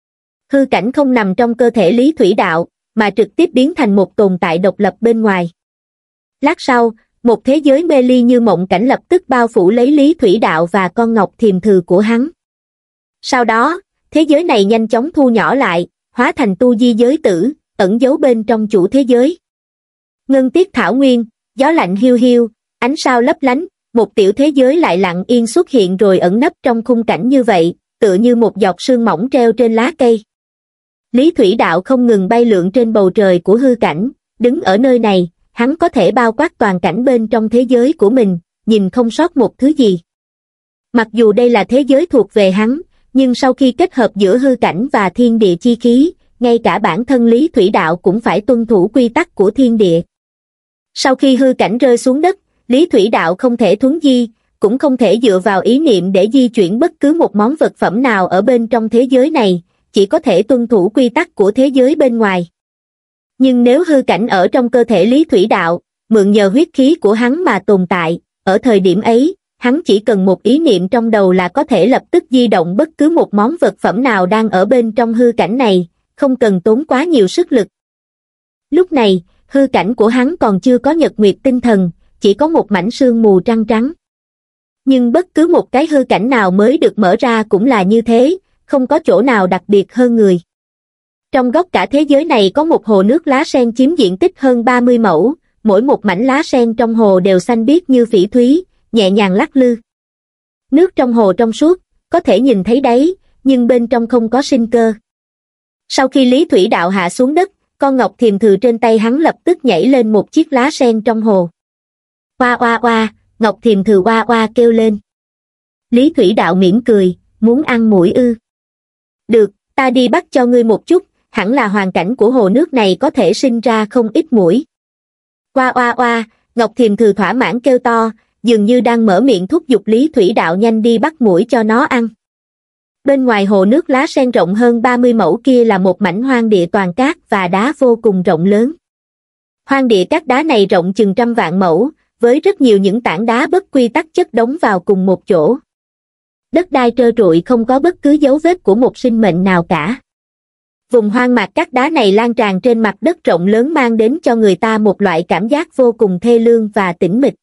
Hư cảnh không nằm trong cơ thể Lý Thủy Đạo, mà trực tiếp biến thành một tồn tại độc lập bên ngoài. Lát sau, một thế giới mê ly như mộng cảnh lập tức bao phủ lấy Lý Thủy Đạo và con ngọc thiềm thừ của hắn. Sau đó, thế giới này nhanh chóng thu nhỏ lại, hóa thành tu di giới tử, ẩn giấu bên trong chủ thế giới. Ngân tiết thảo nguyên, gió lạnh hiu hiu, ánh sao lấp lánh, một tiểu thế giới lại lặng yên xuất hiện rồi ẩn nấp trong khung cảnh như vậy, tựa như một giọt sương mỏng treo trên lá cây. Lý Thủy Đạo không ngừng bay lượn trên bầu trời của hư cảnh, đứng ở nơi này, hắn có thể bao quát toàn cảnh bên trong thế giới của mình, nhìn không sót một thứ gì. Mặc dù đây là thế giới thuộc về hắn, nhưng sau khi kết hợp giữa hư cảnh và thiên địa chi khí, ngay cả bản thân Lý Thủy Đạo cũng phải tuân thủ quy tắc của thiên địa. Sau khi hư cảnh rơi xuống đất, Lý Thủy Đạo không thể thuấn di, cũng không thể dựa vào ý niệm để di chuyển bất cứ một món vật phẩm nào ở bên trong thế giới này, chỉ có thể tuân thủ quy tắc của thế giới bên ngoài. Nhưng nếu hư cảnh ở trong cơ thể Lý Thủy Đạo, mượn nhờ huyết khí của hắn mà tồn tại, ở thời điểm ấy, hắn chỉ cần một ý niệm trong đầu là có thể lập tức di động bất cứ một món vật phẩm nào đang ở bên trong hư cảnh này, không cần tốn quá nhiều sức lực. Lúc này, hư cảnh của hắn còn chưa có nhật nguyệt tinh thần, chỉ có một mảnh sương mù trăng trắng. Nhưng bất cứ một cái hư cảnh nào mới được mở ra cũng là như thế, không có chỗ nào đặc biệt hơn người. Trong góc cả thế giới này có một hồ nước lá sen chiếm diện tích hơn ba mươi mẫu, mỗi một mảnh lá sen trong hồ đều xanh biếc như phỉ thúy, nhẹ nhàng lắc lư. Nước trong hồ trong suốt, có thể nhìn thấy đáy, nhưng bên trong không có sinh cơ. Sau khi Lý Thủy Đạo hạ xuống đất, con ngọc thiềm thừ trên tay hắn lập tức nhảy lên một chiếc lá sen trong hồ. Oa oa oa, ngọc thiềm thừ oa oa kêu lên. Lý Thủy Đạo mỉm cười, muốn ăn muỗi ư? Được, ta đi bắt cho ngươi một chút, hẳn là hoàn cảnh của hồ nước này có thể sinh ra không ít muỗi. Oa oa oa, ngọc thiềm thừ thỏa mãn kêu to, dường như đang mở miệng thúc giục Lý Thủy Đạo nhanh đi bắt muỗi cho nó ăn. Bên ngoài hồ nước lá sen rộng hơn ba mươi mẫu kia là một mảnh hoang địa toàn cát và đá vô cùng rộng lớn. Hoang địa cát đá này rộng chừng trăm vạn mẫu, với rất nhiều những tảng đá bất quy tắc chất đống vào cùng một chỗ. Đất đai trơ trụi không có bất cứ dấu vết của một sinh mệnh nào cả. Vùng hoang mạc cát đá này lan tràn trên mặt đất rộng lớn mang đến cho người ta một loại cảm giác vô cùng thê lương và tĩnh mịch.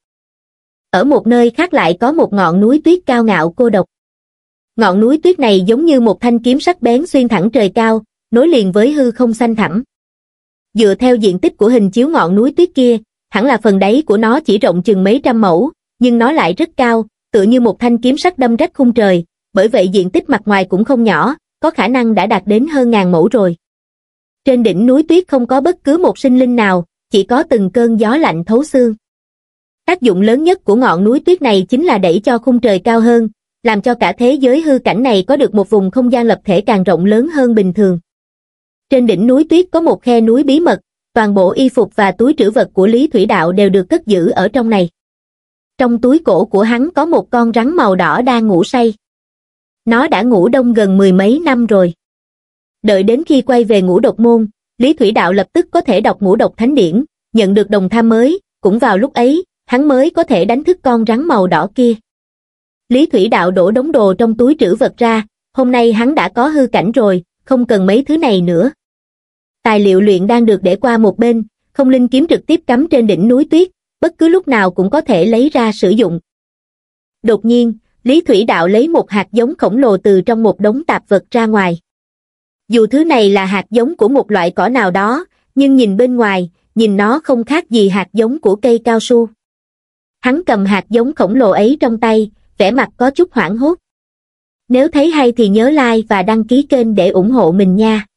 Ở một nơi khác lại có một ngọn núi tuyết cao ngạo cô độc. Ngọn núi tuyết này giống như một thanh kiếm sắc bén xuyên thẳng trời cao, nối liền với hư không xanh thẳm. Dựa theo diện tích của hình chiếu ngọn núi tuyết kia, hẳn là phần đáy của nó chỉ rộng chừng mấy trăm mẫu, nhưng nó lại rất cao, tựa như một thanh kiếm sắc đâm rách khung trời, bởi vậy diện tích mặt ngoài cũng không nhỏ, có khả năng đã đạt đến hơn ngàn mẫu rồi. Trên đỉnh núi tuyết không có bất cứ một sinh linh nào, chỉ có từng cơn gió lạnh thấu xương. Tác dụng lớn nhất của ngọn núi tuyết này chính là đẩy cho khung trời cao hơn, làm cho cả thế giới hư cảnh này có được một vùng không gian lập thể càng rộng lớn hơn bình thường. Trên đỉnh núi tuyết có một khe núi bí mật, toàn bộ y phục và túi trữ vật của Lý Thủy Đạo đều được cất giữ ở trong này. Trong túi cổ của hắn có một con rắn màu đỏ đang ngủ say. Nó đã ngủ đông gần mười mấy năm rồi. Đợi đến khi quay về Ngũ Độc Môn, Lý Thủy Đạo lập tức có thể đọc Ngũ Độc Thánh Điển, nhận được đồng tham mới, cũng vào lúc ấy, hắn mới có thể đánh thức con rắn màu đỏ kia. Lý Thủy Đạo đổ đống đồ trong túi trữ vật ra, hôm nay hắn đã có hư cảnh rồi, không cần mấy thứ này nữa. Tài liệu luyện đang được để qua một bên, không linh kiếm trực tiếp cắm trên đỉnh núi tuyết, bất cứ lúc nào cũng có thể lấy ra sử dụng. Đột nhiên, Lý Thủy Đạo lấy một hạt giống khổng lồ từ trong một đống tạp vật ra ngoài. Dù thứ này là hạt giống của một loại cỏ nào đó, nhưng nhìn bên ngoài, nhìn nó không khác gì hạt giống của cây cao su. Hắn cầm hạt giống khổng lồ ấy trong tay, vẻ mặt có chút hoảng hốt. Nếu thấy hay thì nhớ like và đăng ký kênh để ủng hộ mình nha.